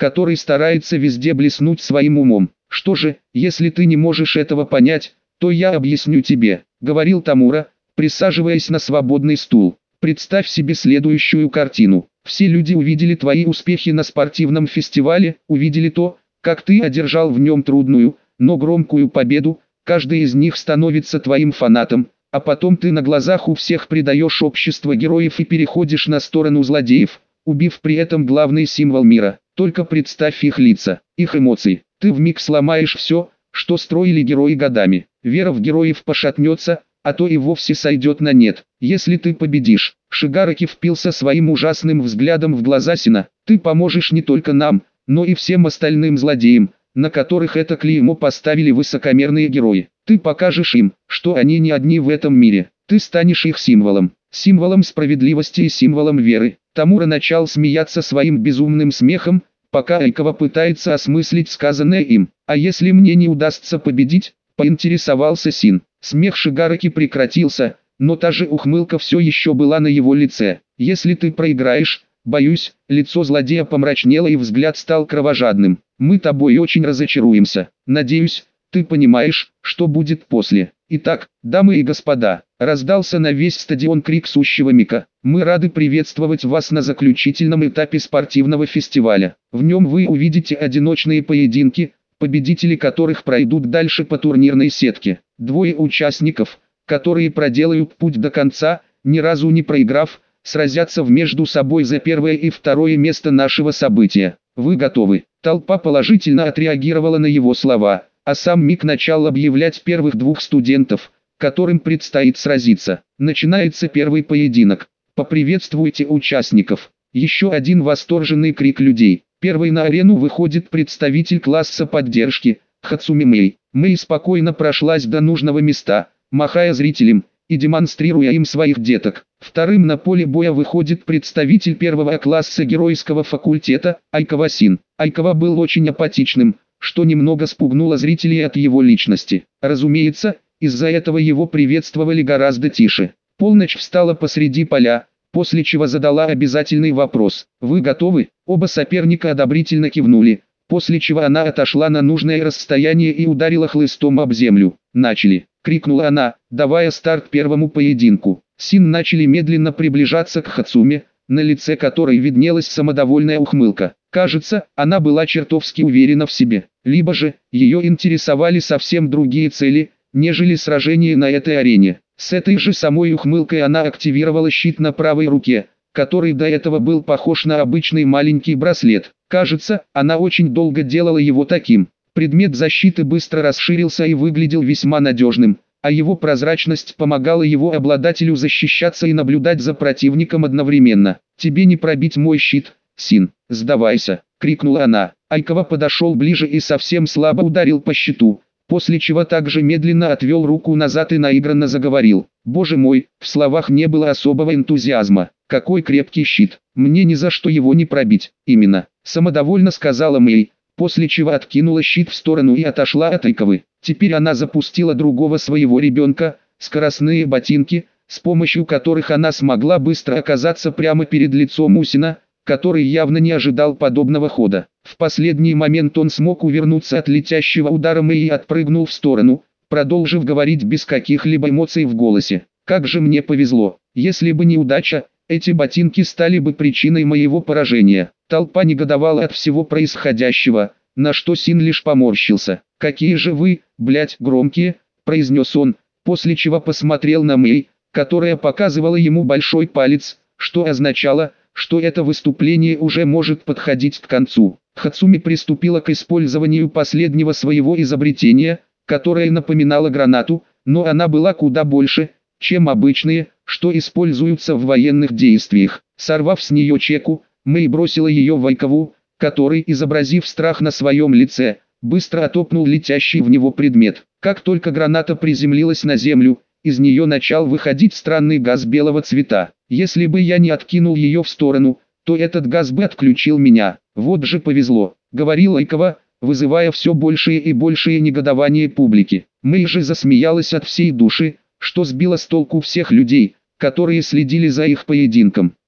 который старается везде блеснуть своим умом. Что же, если ты не можешь этого понять, то я объясню тебе, говорил Тамура, присаживаясь на свободный стул. Представь себе следующую картину. Все люди увидели твои успехи на спортивном фестивале, увидели то, как ты одержал в нем трудную, но громкую победу, каждый из них становится твоим фанатом, а потом ты на глазах у всех предаешь общество героев и переходишь на сторону злодеев, убив при этом главный символ мира. Только представь их лица, их эмоции. Ты вмиг сломаешь все, что строили герои годами. Вера в героев пошатнется, а то и вовсе сойдет на нет. Если ты победишь, Шигараки впился своим ужасным взглядом в глаза Сина, ты поможешь не только нам, но и всем остальным злодеям, на которых это клеймо поставили высокомерные герои. Ты покажешь им, что они не одни в этом мире. Ты станешь их символом. Символом справедливости и символом веры. Тамура начал смеяться своим безумным смехом, пока Айкава пытается осмыслить сказанное им. А если мне не удастся победить, поинтересовался Син. Смех Шигараки прекратился, но та же ухмылка все еще была на его лице. Если ты проиграешь, боюсь, лицо злодея помрачнело и взгляд стал кровожадным. Мы тобой очень разочаруемся. Надеюсь, ты понимаешь, что будет после. Итак, дамы и господа, раздался на весь стадион крик сущего Мика. Мы рады приветствовать вас на заключительном этапе спортивного фестиваля. В нем вы увидите одиночные поединки, победители которых пройдут дальше по турнирной сетке. Двое участников, которые проделают путь до конца, ни разу не проиграв, сразятся между собой за первое и второе место нашего события. Вы готовы? Толпа положительно отреагировала на его слова, а сам Мик начал объявлять первых двух студентов, которым предстоит сразиться. Начинается первый поединок. Поприветствуйте участников. Еще один восторженный крик людей. Первый на арену выходит представитель класса поддержки, Хацуми Мэй. Мэй спокойно прошлась до нужного места, махая зрителям и демонстрируя им своих деток. Вторым на поле боя выходит представитель первого класса геройского факультета, Айкава Син. Айкава был очень апатичным, что немного спугнуло зрителей от его личности. Разумеется, из-за этого его приветствовали гораздо тише. Полночь встала посреди поля, после чего задала обязательный вопрос. «Вы готовы?» Оба соперника одобрительно кивнули, после чего она отошла на нужное расстояние и ударила хлыстом об землю. «Начали!» — крикнула она, давая старт первому поединку. Син начали медленно приближаться к Хацуме, на лице которой виднелась самодовольная ухмылка. Кажется, она была чертовски уверена в себе. Либо же, ее интересовали совсем другие цели, нежели сражение на этой арене. С этой же самой ухмылкой она активировала щит на правой руке, который до этого был похож на обычный маленький браслет. Кажется, она очень долго делала его таким. Предмет защиты быстро расширился и выглядел весьма надежным, а его прозрачность помогала его обладателю защищаться и наблюдать за противником одновременно. «Тебе не пробить мой щит, Син, сдавайся!» — крикнула она. Айкава подошел ближе и совсем слабо ударил по щиту, после чего также медленно отвел руку назад и наигранно заговорил. «Боже мой!» В словах не было особого энтузиазма. «Какой крепкий щит! Мне ни за что его не пробить!» «Именно!» — самодовольно сказала Мэй, после чего откинула щит в сторону и отошла от Айкавы. Теперь она запустила другого своего ребенка, скоростные ботинки, с помощью которых она смогла быстро оказаться прямо перед лицом Усина, который явно не ожидал подобного хода. В последний момент он смог увернуться от летящего удара Мэй и отпрыгнул в сторону, продолжив говорить без каких-либо эмоций в голосе. «Как же мне повезло! Если бы не удача, эти ботинки стали бы причиной моего поражения». Толпа негодовала от всего происходящего, на что Син лишь поморщился. «Какие же вы, блядь, громкие!» – произнес он, после чего посмотрел на Мэй, которая показывала ему большой палец, что означало, что это выступление уже может подходить к концу. Хацуми приступила к использованию последнего своего изобретения, которое напоминало гранату, но она была куда больше, чем обычные, что используются в военных действиях. Сорвав с нее чеку, Мэй бросила ее в Айкаву, который, изобразив страх на своем лице, быстро отопнул летящий в него предмет. Как только граната приземлилась на землю, из нее начал выходить странный газ белого цвета. Если бы я не откинул ее в сторону, то этот газ бы отключил меня. Вот же повезло, говорила Айкава, вызывая все большее и большее негодование публики. Мэй же засмеялась от всей души, что сбило с толку всех людей, которые следили за их поединком.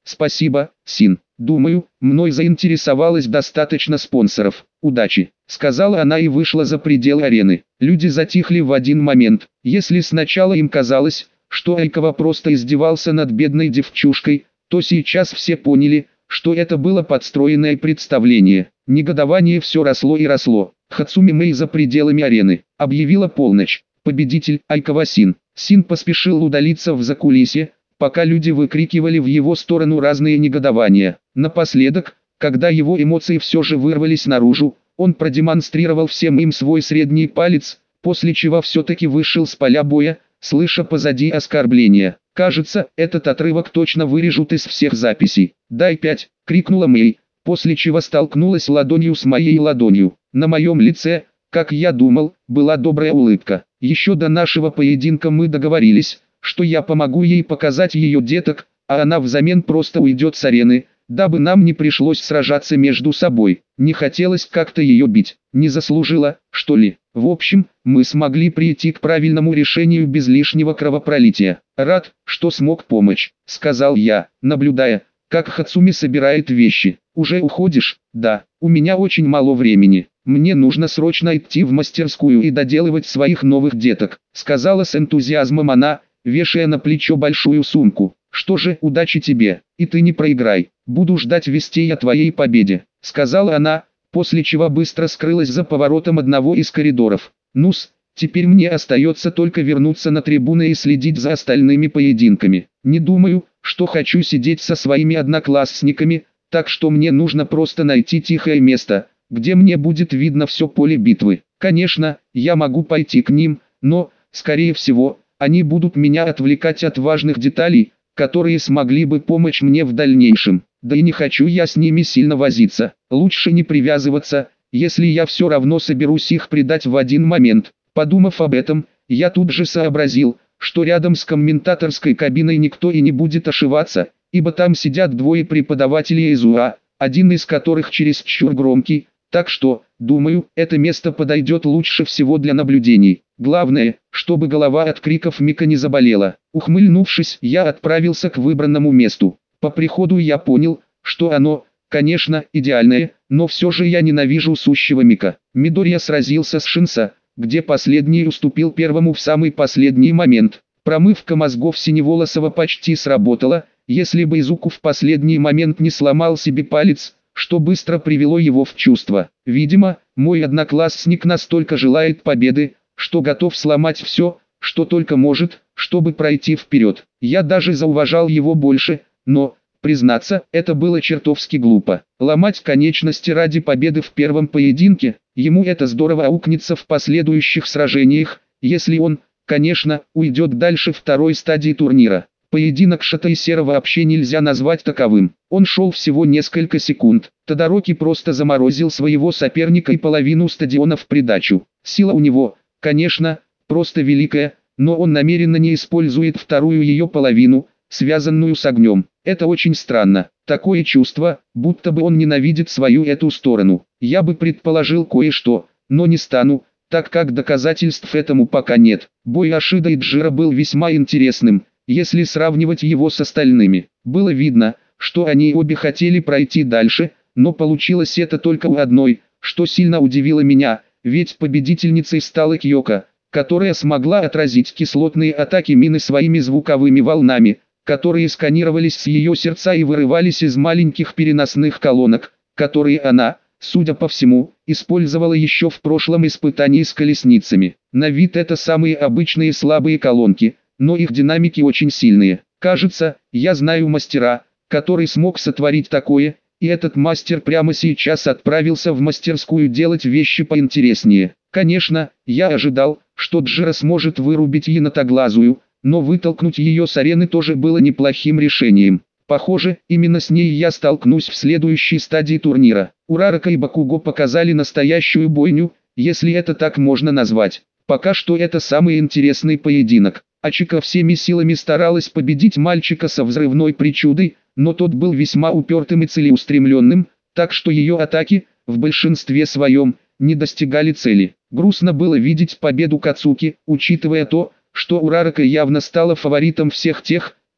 Спасибо, Син. Думаю, мной заинтересовалось достаточно спонсоров. Удачи, сказала она и вышла за пределы арены. Люди затихли в один момент. Если сначала им казалось, что Айкова просто издевался над бедной девчушкой, то сейчас все поняли, что это было подстроенное представление. Негодование все росло и росло. Хацуми Мэй за пределами арены объявила полночь. Победитель Айкова Син. Син поспешил удалиться в закулисье, пока люди выкрикивали в его сторону разные негодования. Напоследок, когда его эмоции все же вырвались наружу, он продемонстрировал всем им свой средний палец, после чего все-таки вышел с поля боя, слыша позади оскорбления. «Кажется, этот отрывок точно вырежут из всех записей. Дай 5!» – крикнула Мэй, после чего столкнулась ладонью с моей ладонью. На моем лице, как я думал, была добрая улыбка. Еще до нашего поединка мы договорились, что я помогу ей показать ее деток, а она взамен просто уйдет с арены, дабы нам не пришлось сражаться между собой. Не хотелось как-то ее бить, не заслужила, что ли. В общем, мы смогли прийти к правильному решению без лишнего кровопролития. «Рад, что смог помочь», — сказал я, наблюдая, как Хацуми собирает вещи. «Уже уходишь?» «Да, у меня очень мало времени. Мне нужно срочно идти в мастерскую и доделывать своих новых деток», — сказала с энтузиазмом она, вешая на плечо большую сумку. «Что же, удачи тебе, и ты не проиграй. Буду ждать вестей о твоей победе», — сказала она, после чего быстро скрылась за поворотом одного из коридоров. «Ну-с, теперь мне остается только вернуться на трибуны и следить за остальными поединками. Не думаю, что хочу сидеть со своими одноклассниками, так что мне нужно просто найти тихое место, где мне будет видно все поле битвы. Конечно, я могу пойти к ним, но, скорее всего, они будут меня отвлекать от важных деталей, которые смогли бы помочь мне в дальнейшем. Да и не хочу я с ними сильно возиться. Лучше не привязываться, если я все равно соберусь их предать в один момент». Подумав об этом, я тут же сообразил, что рядом с комментаторской кабиной никто и не будет ошиваться, ибо там сидят двое преподавателей из УА, один из которых чересчур громкий, так что, думаю, это место подойдет лучше всего для наблюдений. Главное, чтобы голова от криков Мика не заболела. Ухмыльнувшись, я отправился к выбранному месту. По приходу я понял, что оно, конечно, идеальное, но все же я ненавижу сущего Мика. Мидория сразился с Шинса, где последний уступил первому в самый последний момент. Промывка мозгов Синеволосого почти сработала, если бы Изуку в последний момент не сломал себе палец, что быстро привело его в чувство. Видимо, мой одноклассник настолько желает победы, что готов сломать все, что только может, чтобы пройти вперед. Я даже зауважал его больше, но, признаться, это было чертовски глупо. Ломать конечности ради победы в первом поединке, ему это здорово аукнется в последующих сражениях, если он, конечно, уйдет дальше второй стадии турнира. Поединок Шота и Сера вообще нельзя назвать таковым. Он шел всего несколько секунд. Тодороки просто заморозил своего соперника и половину стадиона в придачу. Сила у него, конечно, просто великая, но он намеренно не использует вторую ее половину, связанную с огнем. Это очень странно. Такое чувство, будто бы он ненавидит свою эту сторону. Я бы предположил кое-что, но не стану, так как доказательств этому пока нет. Бой Ашида и Джира был весьма интересным, если сравнивать его с остальными. Было видно, что они обе хотели пройти дальше, но получилось это только у одной, что сильно удивило меня, ведь победительницей стала Кьёко, которая смогла отразить кислотные атаки мины своими звуковыми волнами, которые сканировались с ее сердца и вырывались из маленьких переносных колонок, которые она, судя по всему, использовала еще в прошлом испытании с колесницами. На вид это самые обычные слабые колонки, но их динамики очень сильные. Кажется, я знаю мастера, который смог сотворить такое, и этот мастер прямо сейчас отправился в мастерскую делать вещи поинтереснее. Конечно, я ожидал, что Джира сможет вырубить енотоглазую, но вытолкнуть ее с арены тоже было неплохим решением. Похоже, именно с ней я столкнусь в следующей стадии турнира. Урарака и Бакуго показали настоящую бойню, если это так можно назвать. Пока что это самый интересный поединок. Ачика всеми силами старалась победить мальчика со взрывной причудой, но тот был весьма упертым и целеустремленным, так что ее атаки, в большинстве своем, не достигали цели. Грустно было видеть победу Кацуки, учитывая то, что Урарака явно стала фаворитом всех тех,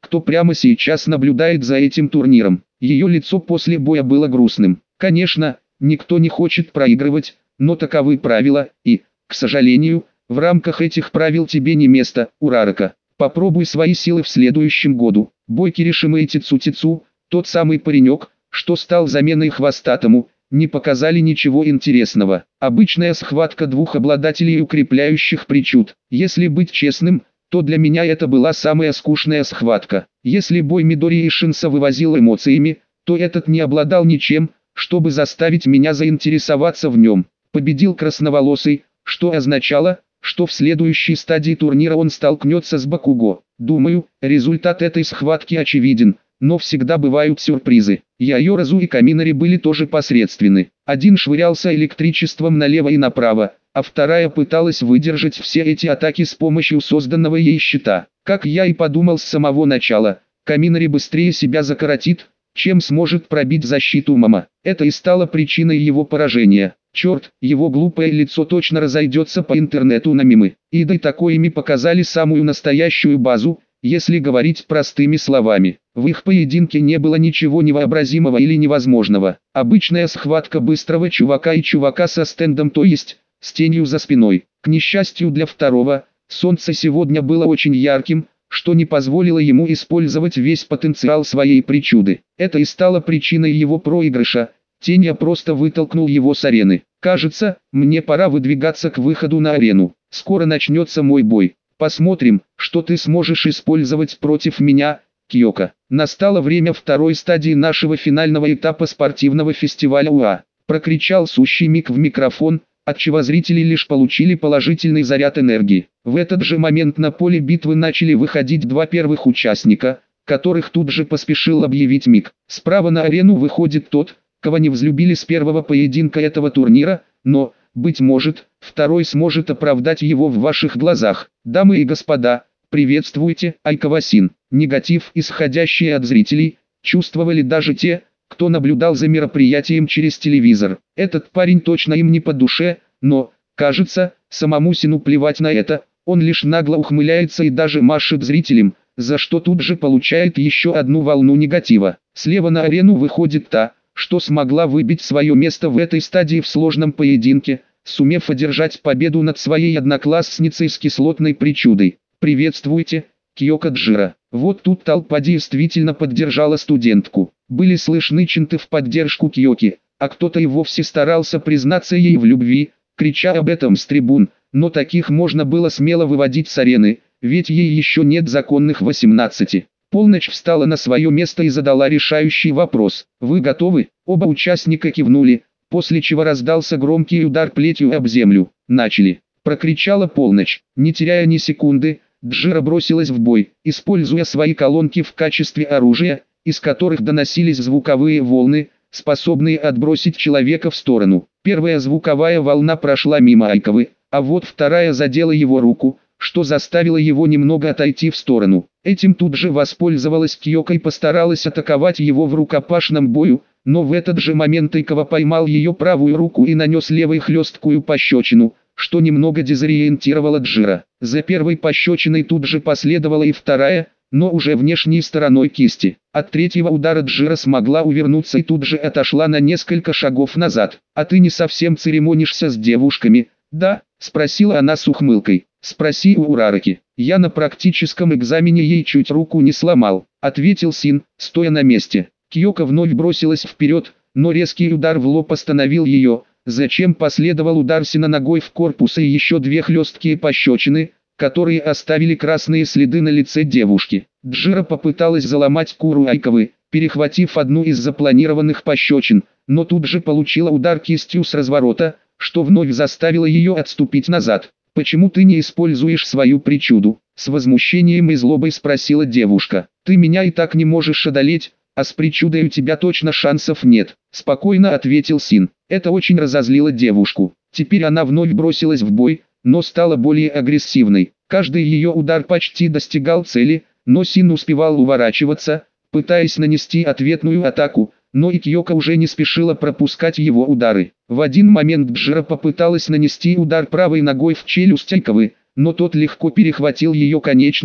кто прямо сейчас наблюдает за этим турниром. Ее лицо после боя было грустным. Конечно, никто не хочет проигрывать, но таковы правила, и, к сожалению, в рамках этих правил тебе не место, Урарака. Попробуй свои силы в следующем году. Бой Киришимы и Тицу, тот самый паренек, что стал заменой Хвостатому, не показали ничего интересного. Обычная схватка двух обладателей укрепляющих причуд. Если быть честным, то для меня это была самая скучная схватка. Если бой Мидори и Шинса вывозил эмоциями, то этот не обладал ничем, чтобы заставить меня заинтересоваться в нем. Победил красноволосый, что означало, что в следующей стадии турнира он столкнется с Бакуго. Думаю, результат этой схватки очевиден, но всегда бывают сюрпризы. Яйоразу и Каминари были тоже посредственны. Один швырялся электричеством налево и направо, а вторая пыталась выдержать все эти атаки с помощью созданного ей щита. Как я и подумал с самого начала, Каминари быстрее себя закоротит, чем сможет пробить защиту Мама. Это и стало причиной его поражения. Черт, его глупое лицо точно разойдется по интернету на мемы. Иды такоими показали самую настоящую базу, если говорить простыми словами. В их поединке не было ничего невообразимого или невозможного. Обычная схватка быстрого чувака и чувака со стендом, то есть с тенью за спиной. К несчастью для второго, солнце сегодня было очень ярким, что не позволило ему использовать весь потенциал своей причуды. Это и стало причиной его проигрыша. Тень просто вытолкнул его с арены. Кажется, мне пора выдвигаться к выходу на арену. Скоро начнется мой бой. Посмотрим, что ты сможешь использовать против меня, Кьёко. Настало время второй стадии нашего финального этапа спортивного фестиваля УА. Прокричал Сущий Мик в микрофон, отчего зрители лишь получили положительный заряд энергии. В этот же момент на поле битвы начали выходить два первых участника, которых тут же поспешил объявить Мик. Справа на арену выходит тот, кого не взлюбили с первого поединка этого турнира, но, быть может, второй сможет оправдать его в ваших глазах. Дамы и господа, приветствуйте, Айкавасин. Негатив, исходящий от зрителей, чувствовали даже те, кто наблюдал за мероприятием через телевизор. Этот парень точно им не по душе, но, кажется, самому Сину плевать на это, он лишь нагло ухмыляется и даже машет зрителям, за что тут же получает еще одну волну негатива. Слева на арену выходит та, что смогла выбить свое место в этой стадии в сложном поединке, сумев одержать победу над своей одноклассницей с кислотной причудой. Приветствуйте, Кьёко Джира. Вот тут толпа действительно поддержала студентку. Были слышны чинты в поддержку Кьёки, а кто-то и вовсе старался признаться ей в любви, крича об этом с трибун, но таких можно было смело выводить с арены, ведь ей еще нет законных 18. Полночь встала на свое место и задала решающий вопрос. «Вы готовы?» Оба участника кивнули, после чего раздался громкий удар плетью об землю. «Начали!» – прокричала Полночь. Не теряя ни секунды, Джира бросилась в бой, используя свои колонки в качестве оружия, из которых доносились звуковые волны, способные отбросить человека в сторону. Первая звуковая волна прошла мимо Айковы, а вот вторая задела его руку, что заставило его немного отойти в сторону. Этим тут же воспользовалась Кьёко и постаралась атаковать его в рукопашном бою, но в этот же момент Айкова поймал ее правую руку и нанес левой хлесткую пощечину, что немного дезориентировало Джира. За первой пощечиной тут же последовала и вторая, но уже внешней стороной кисти. От третьего удара Джира смогла увернуться и тут же отошла на несколько шагов назад. «А ты не совсем церемонишься с девушками, да?» – спросила она с ухмылкой. «Спроси у Урараки. Я на практическом экзамене ей чуть руку не сломал», – ответил Син, стоя на месте. Кьёко вновь бросилась вперед, но резкий удар в лоб остановил ее, зачем последовал удар Сина ногой в корпус и еще две хлесткие пощечины, которые оставили красные следы на лице девушки. Джира попыталась заломать куру Айковы, перехватив одну из запланированных пощечин, но тут же получила удар кистью с разворота, что вновь заставило ее отступить назад. «Почему ты не используешь свою причуду?» – с возмущением и злобой спросила девушка. «Ты меня и так не можешь одолеть, а с причудой у тебя точно шансов нет», – спокойно ответил Син. Это очень разозлило девушку. Теперь она вновь бросилась в бой, но стала более агрессивной. Каждый ее удар почти достигал цели, но Син успевал уворачиваться, пытаясь нанести ответную атаку, но и Кьёко уже не спешила пропускать его удары. В один момент Джира попыталась нанести удар правой ногой в челюсть Айковы, но тот легко перехватил ее конечность,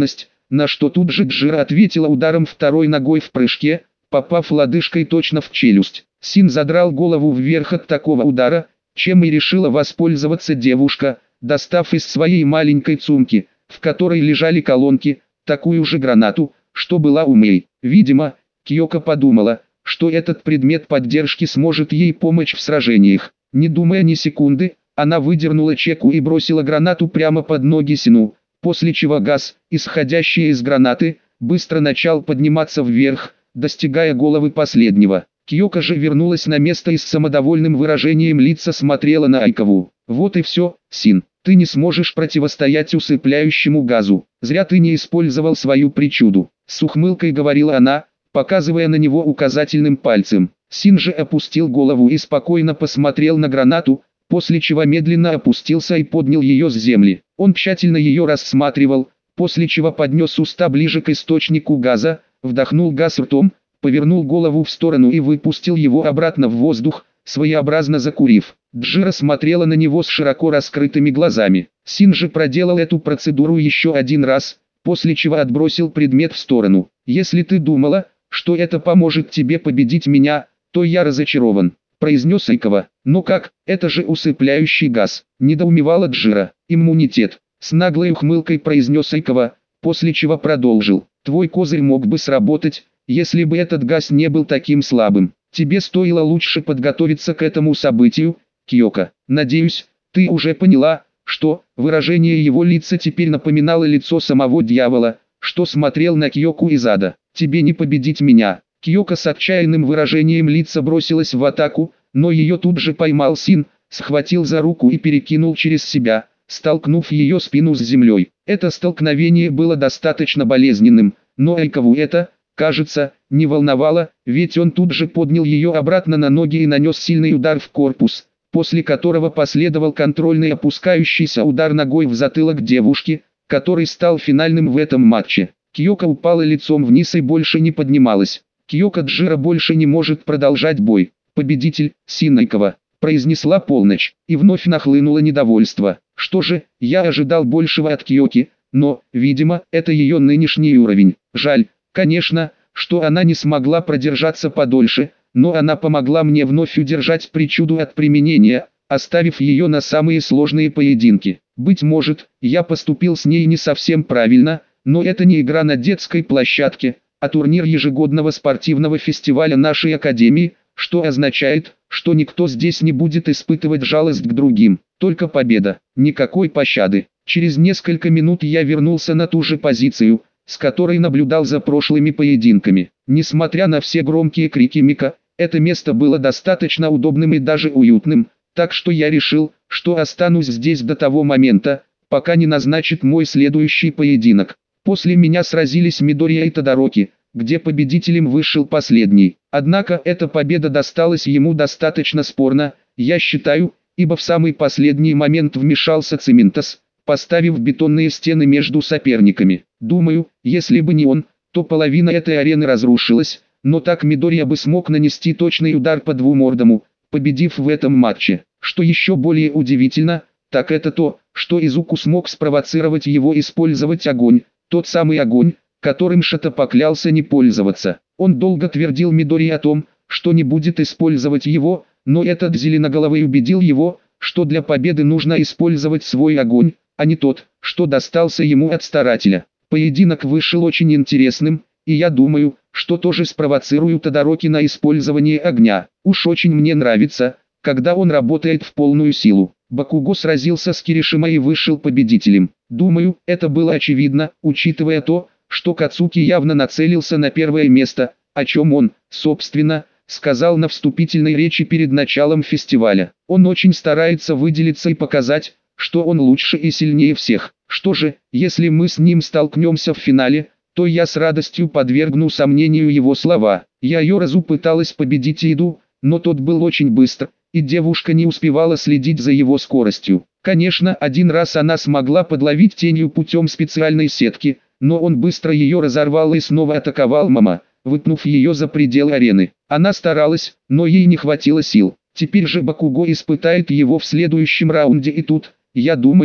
на что тут же Джира ответила ударом второй ногой в прыжке, попав лодыжкой точно в челюсть. Син задрал голову вверх от такого удара, чем и решила воспользоваться девушка, достав из своей маленькой сумки, в которой лежали колонки, такую же гранату, что была у Мэй. Видимо, Кьёко подумала, что этот предмет поддержки сможет ей помочь в сражениях. Не думая ни секунды, она выдернула чеку и бросила гранату прямо под ноги Сину, после чего газ, исходящий из гранаты, быстро начал подниматься вверх, достигая головы последнего. Кьёко же вернулась на место и с самодовольным выражением лица смотрела на Айкову. «Вот и все, Син, ты не сможешь противостоять усыпляющему газу. Зря ты не использовал свою причуду», — с ухмылкой говорила она, показывая на него указательным пальцем. Син же опустил голову и спокойно посмотрел на гранату, после чего медленно опустился и поднял ее с земли. Он тщательно ее рассматривал, после чего поднес уста ближе к источнику газа, вдохнул газ ртом, повернул голову в сторону и выпустил его обратно в воздух, своеобразно закурив. Джира смотрела на него с широко раскрытыми глазами. Син же проделал эту процедуру еще один раз, после чего отбросил предмет в сторону. «Если ты думала, что это поможет тебе победить меня, то я разочарован», — произнес Айкова. «Но как, это же усыпляющий газ», — недоумевала Джира. «Иммунитет», — с наглой ухмылкой произнес Айкова, после чего продолжил. «Твой козырь мог бы сработать, если бы этот газ не был таким слабым. Тебе стоило лучше подготовиться к этому событию, Кьёко. Надеюсь, ты уже поняла, что...» Выражение его лица теперь напоминало лицо самого дьявола, что смотрел на Кьёку из ада. «Тебе не победить меня». Кьёко с отчаянным выражением лица бросилась в атаку, но ее тут же поймал Син, схватил за руку и перекинул через себя, столкнув ее спину с землей. Это столкновение было достаточно болезненным, но Айкову это, кажется, не волновало, ведь он тут же поднял ее обратно на ноги и нанес сильный удар в корпус, после которого последовал контрольный опускающийся удар ногой в затылок девушки, который стал финальным в этом матче. Кьёко упала лицом вниз и больше не поднималась. «Кьёко Джира больше не может продолжать бой. Победитель, Син Айкова», — произнесла Полночь, и вновь нахлынуло недовольство. «Что же, я ожидал большего от Кьёки, но, видимо, это ее нынешний уровень. Жаль, конечно, что она не смогла продержаться подольше, но она помогла мне вновь удержать причуду от применения, оставив ее на самые сложные поединки. Быть может, я поступил с ней не совсем правильно, но это не игра на детской площадке, а турнир ежегодного спортивного фестиваля нашей академии, что означает, что никто здесь не будет испытывать жалость к другим, только победа, никакой пощады». Через несколько минут я вернулся на ту же позицию, с которой наблюдал за прошлыми поединками. Несмотря на все громкие крики Мика, это место было достаточно удобным и даже уютным, так что я решил, что останусь здесь до того момента, пока не назначит мой следующий поединок. После меня сразились Мидория и Тодороки, где победителем вышел последний. Однако эта победа досталась ему достаточно спорно, я считаю, ибо в самый последний момент вмешался Циментос, поставив бетонные стены между соперниками. Думаю, если бы не он, то половина этой арены разрушилась, но так Мидория бы смог нанести точный удар по двумордому, победив в этом матче. Что еще более удивительно, так это то, что Изуку смог спровоцировать его использовать огонь, тот самый огонь, которым Шата поклялся не пользоваться. Он долго твердил Мидории о том, что не будет использовать его, но этот зеленоголовый убедил его, что для победы нужно использовать свой огонь, а не тот, что достался ему от старателя. Поединок вышел очень интересным, и я думаю, что тоже спровоцирую Тодороки на использование огня. Уж очень мне нравится, когда он работает в полную силу. Бакуго сразился с Киришима и вышел победителем. Думаю, это было очевидно, учитывая то, что Кацуки явно нацелился на первое место, о чем он, собственно, сказал на вступительной речи перед началом фестиваля. Он очень старается выделиться и показать, что он лучше и сильнее всех. Что же, если мы с ним столкнемся в финале, то я с радостью подвергну сомнению его слова. Яйоразу пыталась победить Иду, но тот был очень быстр, и девушка не успевала следить за его скоростью. Конечно, один раз она смогла подловить тенью путем специальной сетки, но он быстро ее разорвал и снова атаковал Мама, выпнув ее за пределы арены. Она старалась, но ей не хватило сил. Теперь же Бакуго испытает его в следующем раунде, и тут, я думаю,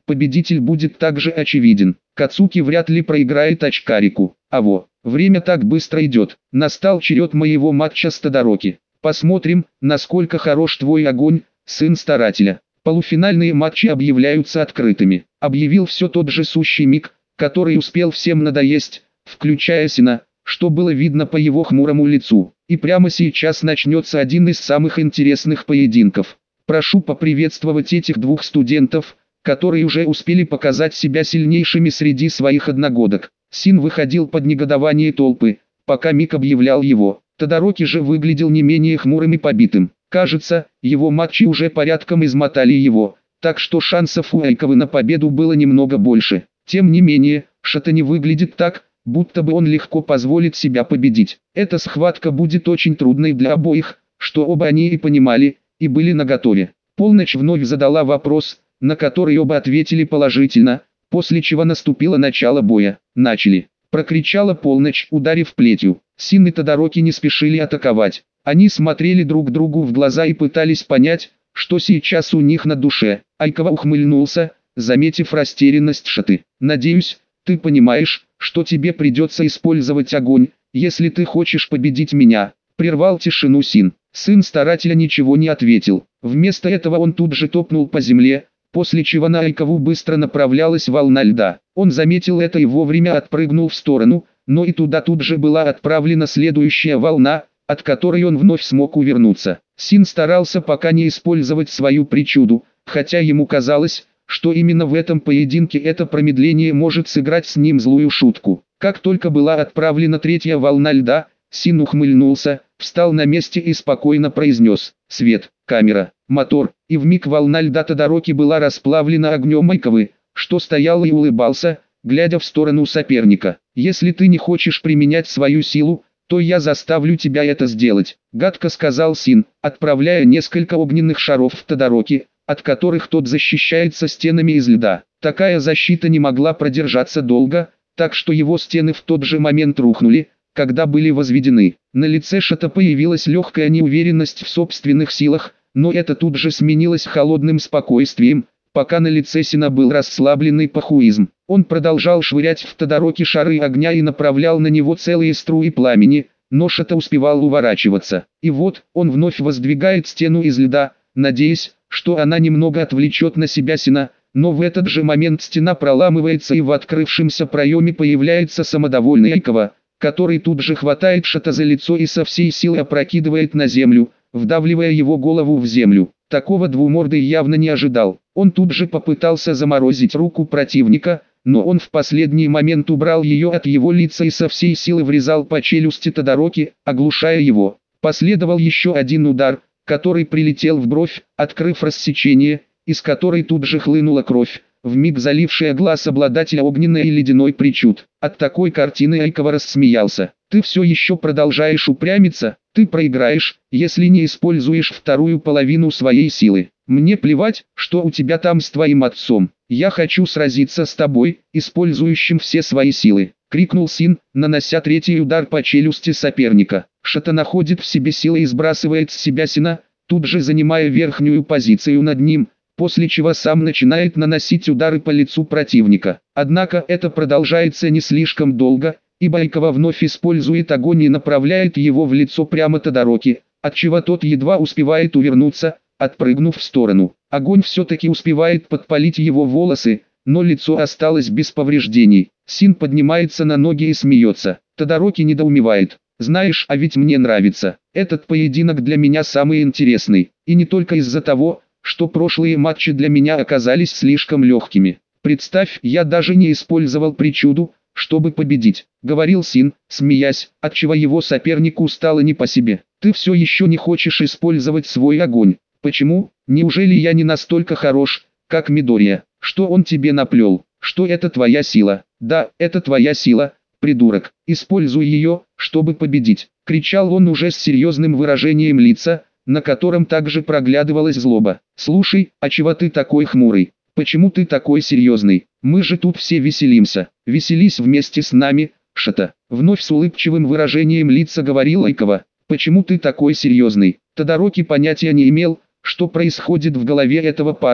победитель будет также очевиден. Кацуки вряд ли проиграет очкарику. Время так быстро идет. Настал черед моего матча с Тодороки. Посмотрим, насколько хорош твой огонь, сын старателя. Полуфинальные матчи объявляются открытыми. Объявил все тот же сущий Мик, который успел всем надоесть, включая Сина, что было видно по его хмурому лицу. И прямо сейчас начнется один из самых интересных поединков. Прошу поприветствовать этих двух студентов, которые уже успели показать себя сильнейшими среди своих одногодок. Син выходил под негодование толпы, пока Мик объявлял его. Тодороки же выглядел не менее хмурым и побитым. Кажется, его матчи уже порядком измотали его, так что шансов у Айковы на победу было немного больше. Тем не менее, Шата не выглядит так, будто бы он легко позволит себя победить. Эта схватка будет очень трудной для обоих, что оба они и понимали, и были наготове. Полночь вновь задала вопрос, на который оба ответили положительно, после чего наступило начало боя. «Начали!» – прокричала Полночь, ударив плетью. Син и Тодороки не спешили атаковать. Они смотрели друг другу в глаза и пытались понять, что сейчас у них на душе. Айкова ухмыльнулся, заметив растерянность Шаты. «Надеюсь, ты понимаешь, что тебе придется использовать огонь, если ты хочешь победить меня», – прервал тишину Син. Сын старателя ничего не ответил. Вместо этого он тут же топнул по земле, после чего на Айкову быстро направлялась волна льда. Он заметил это и вовремя отпрыгнул в сторону, но и туда тут же была отправлена следующая волна, от которой он вновь смог увернуться. Син старался пока не использовать свою причуду, хотя ему казалось, что именно в этом поединке это промедление может сыграть с ним злую шутку. Как только была отправлена третья волна льда, Син ухмыльнулся, встал на месте и спокойно произнес: «Свет, камера, мотор», и вмиг волна льда Тодороки была расплавлена огнем Айковы, что стоял и улыбался, глядя в сторону соперника. «Если ты не хочешь применять свою силу, то я заставлю тебя это сделать», — гадко сказал Син, отправляя несколько огненных шаров в Тодороки, от которых тот защищается стенами из льда. Такая защита не могла продержаться долго, так что его стены в тот же момент рухнули, когда были возведены. На лице Шата появилась легкая неуверенность в собственных силах, но это тут же сменилось холодным спокойствием, пока на лице Сина был расслабленный похуизм. Он продолжал швырять в Тодороки шары огня и направлял на него целые струи пламени, но Шата успевал уворачиваться. И вот, он вновь воздвигает стену из льда, надеясь, что она немного отвлечет на себя Сина, но в этот же момент стена проламывается и в открывшемся проеме появляется самодовольный Айкова, который тут же хватает Шата за лицо и со всей силы опрокидывает на землю, вдавливая его голову в землю. Такого двумордый явно не ожидал. Он тут же попытался заморозить руку противника, но он в последний момент убрал ее от его лица и со всей силы врезал по челюсти Тодороки, оглушая его. Последовал еще один удар, который прилетел в бровь, открыв рассечение, из которой тут же хлынула кровь, вмиг залившая глаз обладателя огненной и ледяной причуд. От такой картины Айкова рассмеялся. «Ты все еще продолжаешь упрямиться? Ты проиграешь, если не используешь вторую половину своей силы. Мне плевать, что у тебя там с твоим отцом. Я хочу сразиться с тобой, использующим все свои силы», — крикнул Син, нанося третий удар по челюсти соперника. Шата находит в себе силы и сбрасывает с себя Сина, тут же занимая верхнюю позицию над ним, после чего сам начинает наносить удары по лицу противника. Однако это продолжается не слишком долго, ибо Айкова вновь использует огонь и направляет его в лицо прямо Тодороки, отчего тот едва успевает увернуться, отпрыгнув в сторону. Огонь все-таки успевает подпалить его волосы, но лицо осталось без повреждений. Син поднимается на ноги и смеется. Тодороки недоумевает. «Знаешь, а ведь мне нравится. Этот поединок для меня самый интересный. И не только из-за того, что прошлые матчи для меня оказались слишком легкими. Представь, я даже не использовал причуду, чтобы победить», — говорил Син, смеясь, отчего его сопернику стало не по себе. «Ты все еще не хочешь использовать свой огонь. Почему? Неужели я не настолько хорош, как Мидория? Что он тебе наплел? Что это твоя сила?» «Да, это твоя сила, придурок. Используй ее, чтобы победить», — кричал он уже с серьезным выражением лица, на котором также проглядывалась злоба. «Слушай, а чего ты такой хмурый? Почему ты такой серьезный? Мы же тут все веселимся. Веселись вместе с нами, Шата», — вновь с улыбчивым выражением лица говорил Айкова. «Почему ты такой серьезный?» Тодороки понятия не имел, что происходит в голове этого парня,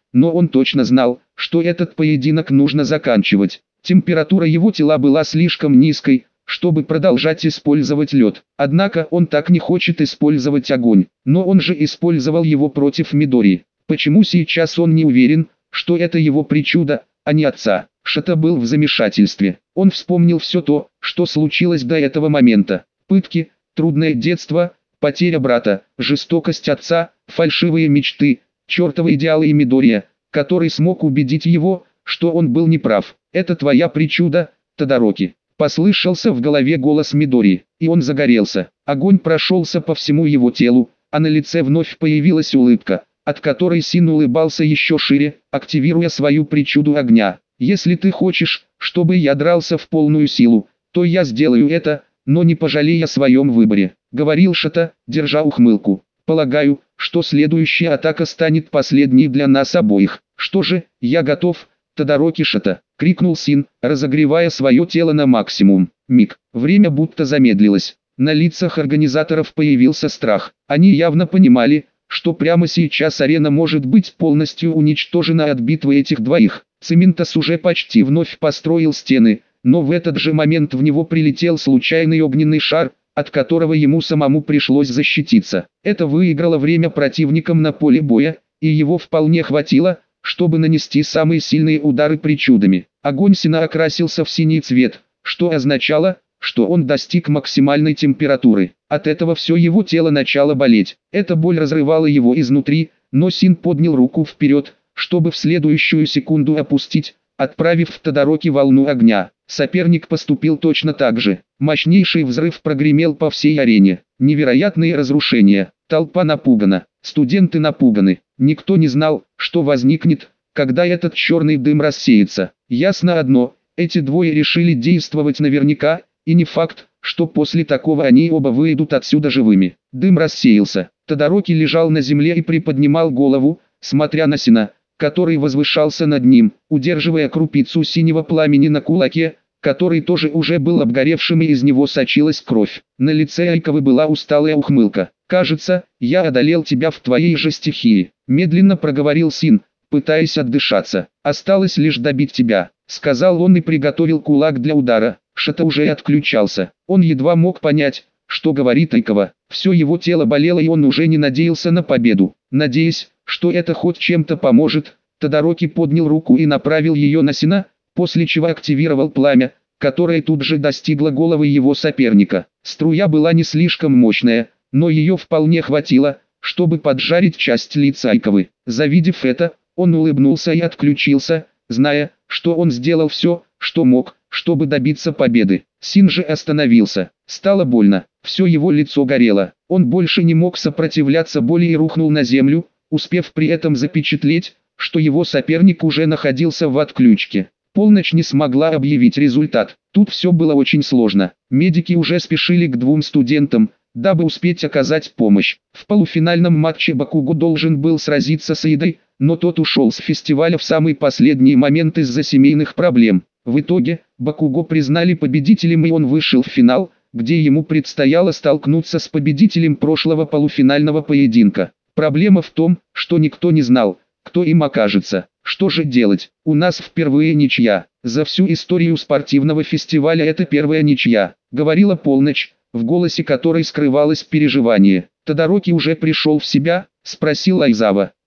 но он точно знал, что этот поединок нужно заканчивать. Температура его тела была слишком низкой, чтобы продолжать использовать лед. Однако он так не хочет использовать огонь, но он же использовал его против Мидори. Почему сейчас он не уверен, что это его причуда, а не отца? Шата был в замешательстве. Он вспомнил все то, что случилось до этого момента. Пытки, трудное детство, потеря брата, жестокость отца, фальшивые мечты, чертовы идеалы и Мидория, который смог убедить его, что он был неправ. «Это твоя причуда, Тодороки», — послышался в голове голос Мидори, и он загорелся. Огонь прошелся по всему его телу, а на лице вновь появилась улыбка, от которой Син улыбался еще шире, активируя свою причуду огня. «Если ты хочешь, чтобы я дрался в полную силу, то я сделаю это, но не пожалей о своем выборе», — говорил Шата, держа ухмылку. «Полагаю, что следующая атака станет последней для нас обоих. Что же, я готов, Тодороки Шата», — крикнул Син, разогревая свое тело на максимум. Миг. Время будто замедлилось. На лицах организаторов появился страх. Они явно понимали, что прямо сейчас арена может быть полностью уничтожена от битвы этих двоих. Цементас уже почти вновь построил стены, но в этот же момент в него прилетел случайный огненный шар, от которого ему самому пришлось защититься. Это выиграло время противникам на поле боя, и его вполне хватило, чтобы нанести самые сильные удары причудами. Огонь Сина окрасился в синий цвет, что означало, что он достиг максимальной температуры. От этого все его тело начало болеть. Эта боль разрывала его изнутри, но Син поднял руку вперед, чтобы в следующую секунду опустить, отправив в Тодороки волну огня. Соперник поступил точно так же. Мощнейший взрыв прогремел по всей арене. Невероятные разрушения. Толпа напугана. Студенты напуганы. Никто не знал, что возникнет, когда этот черный дым рассеется. Ясно одно, эти двое решили действовать наверняка, и не факт, что после такого они оба выйдут отсюда живыми. Дым рассеялся. Тодороки лежал на земле и приподнимал голову, смотря на Сина, который возвышался над ним, удерживая крупицу синего пламени на кулаке, который тоже уже был обгоревшим, и из него сочилась кровь. На лице Айковы была усталая ухмылка. «Кажется, я одолел тебя в твоей же стихии», — медленно проговорил Син, пытаясь отдышаться. «Осталось лишь добить тебя», — сказал он и приготовил кулак для удара. Шата уже отключался. Он едва мог понять, что говорит Айкова. Все его тело болело, и он уже не надеялся на победу. Надеясь, что это хоть чем-то поможет, Тодороки поднял руку и направил ее на Сина, после чего активировал пламя, которое тут же достигло головы его соперника. Струя была не слишком мощная, но ее вполне хватило, чтобы поджарить часть лица Айковы. Завидев это, он улыбнулся и отключился, зная, что он сделал все, что мог, чтобы добиться победы. Син же остановился. Стало больно, все его лицо горело. Он больше не мог сопротивляться боли и рухнул на землю, успев при этом запечатлеть, что его соперник уже находился в отключке. Полночь не смогла объявить результат. Тут все было очень сложно. Медики уже спешили к двум студентам, дабы успеть оказать помощь. В полуфинальном матче Бакуго должен был сразиться с Идой, но тот ушел с фестиваля в самый последний момент из-за семейных проблем. В итоге, Бакуго признали победителем, и он вышел в финал, где ему предстояло столкнуться с победителем прошлого полуфинального поединка. Проблема в том, что никто не знал, кто им окажется. Что же делать? У нас впервые ничья. За всю историю спортивного фестиваля это первая ничья, говорила Полночь, в голосе которой скрывалось переживание. Тодороки уже пришел в себя, спросил Айзава.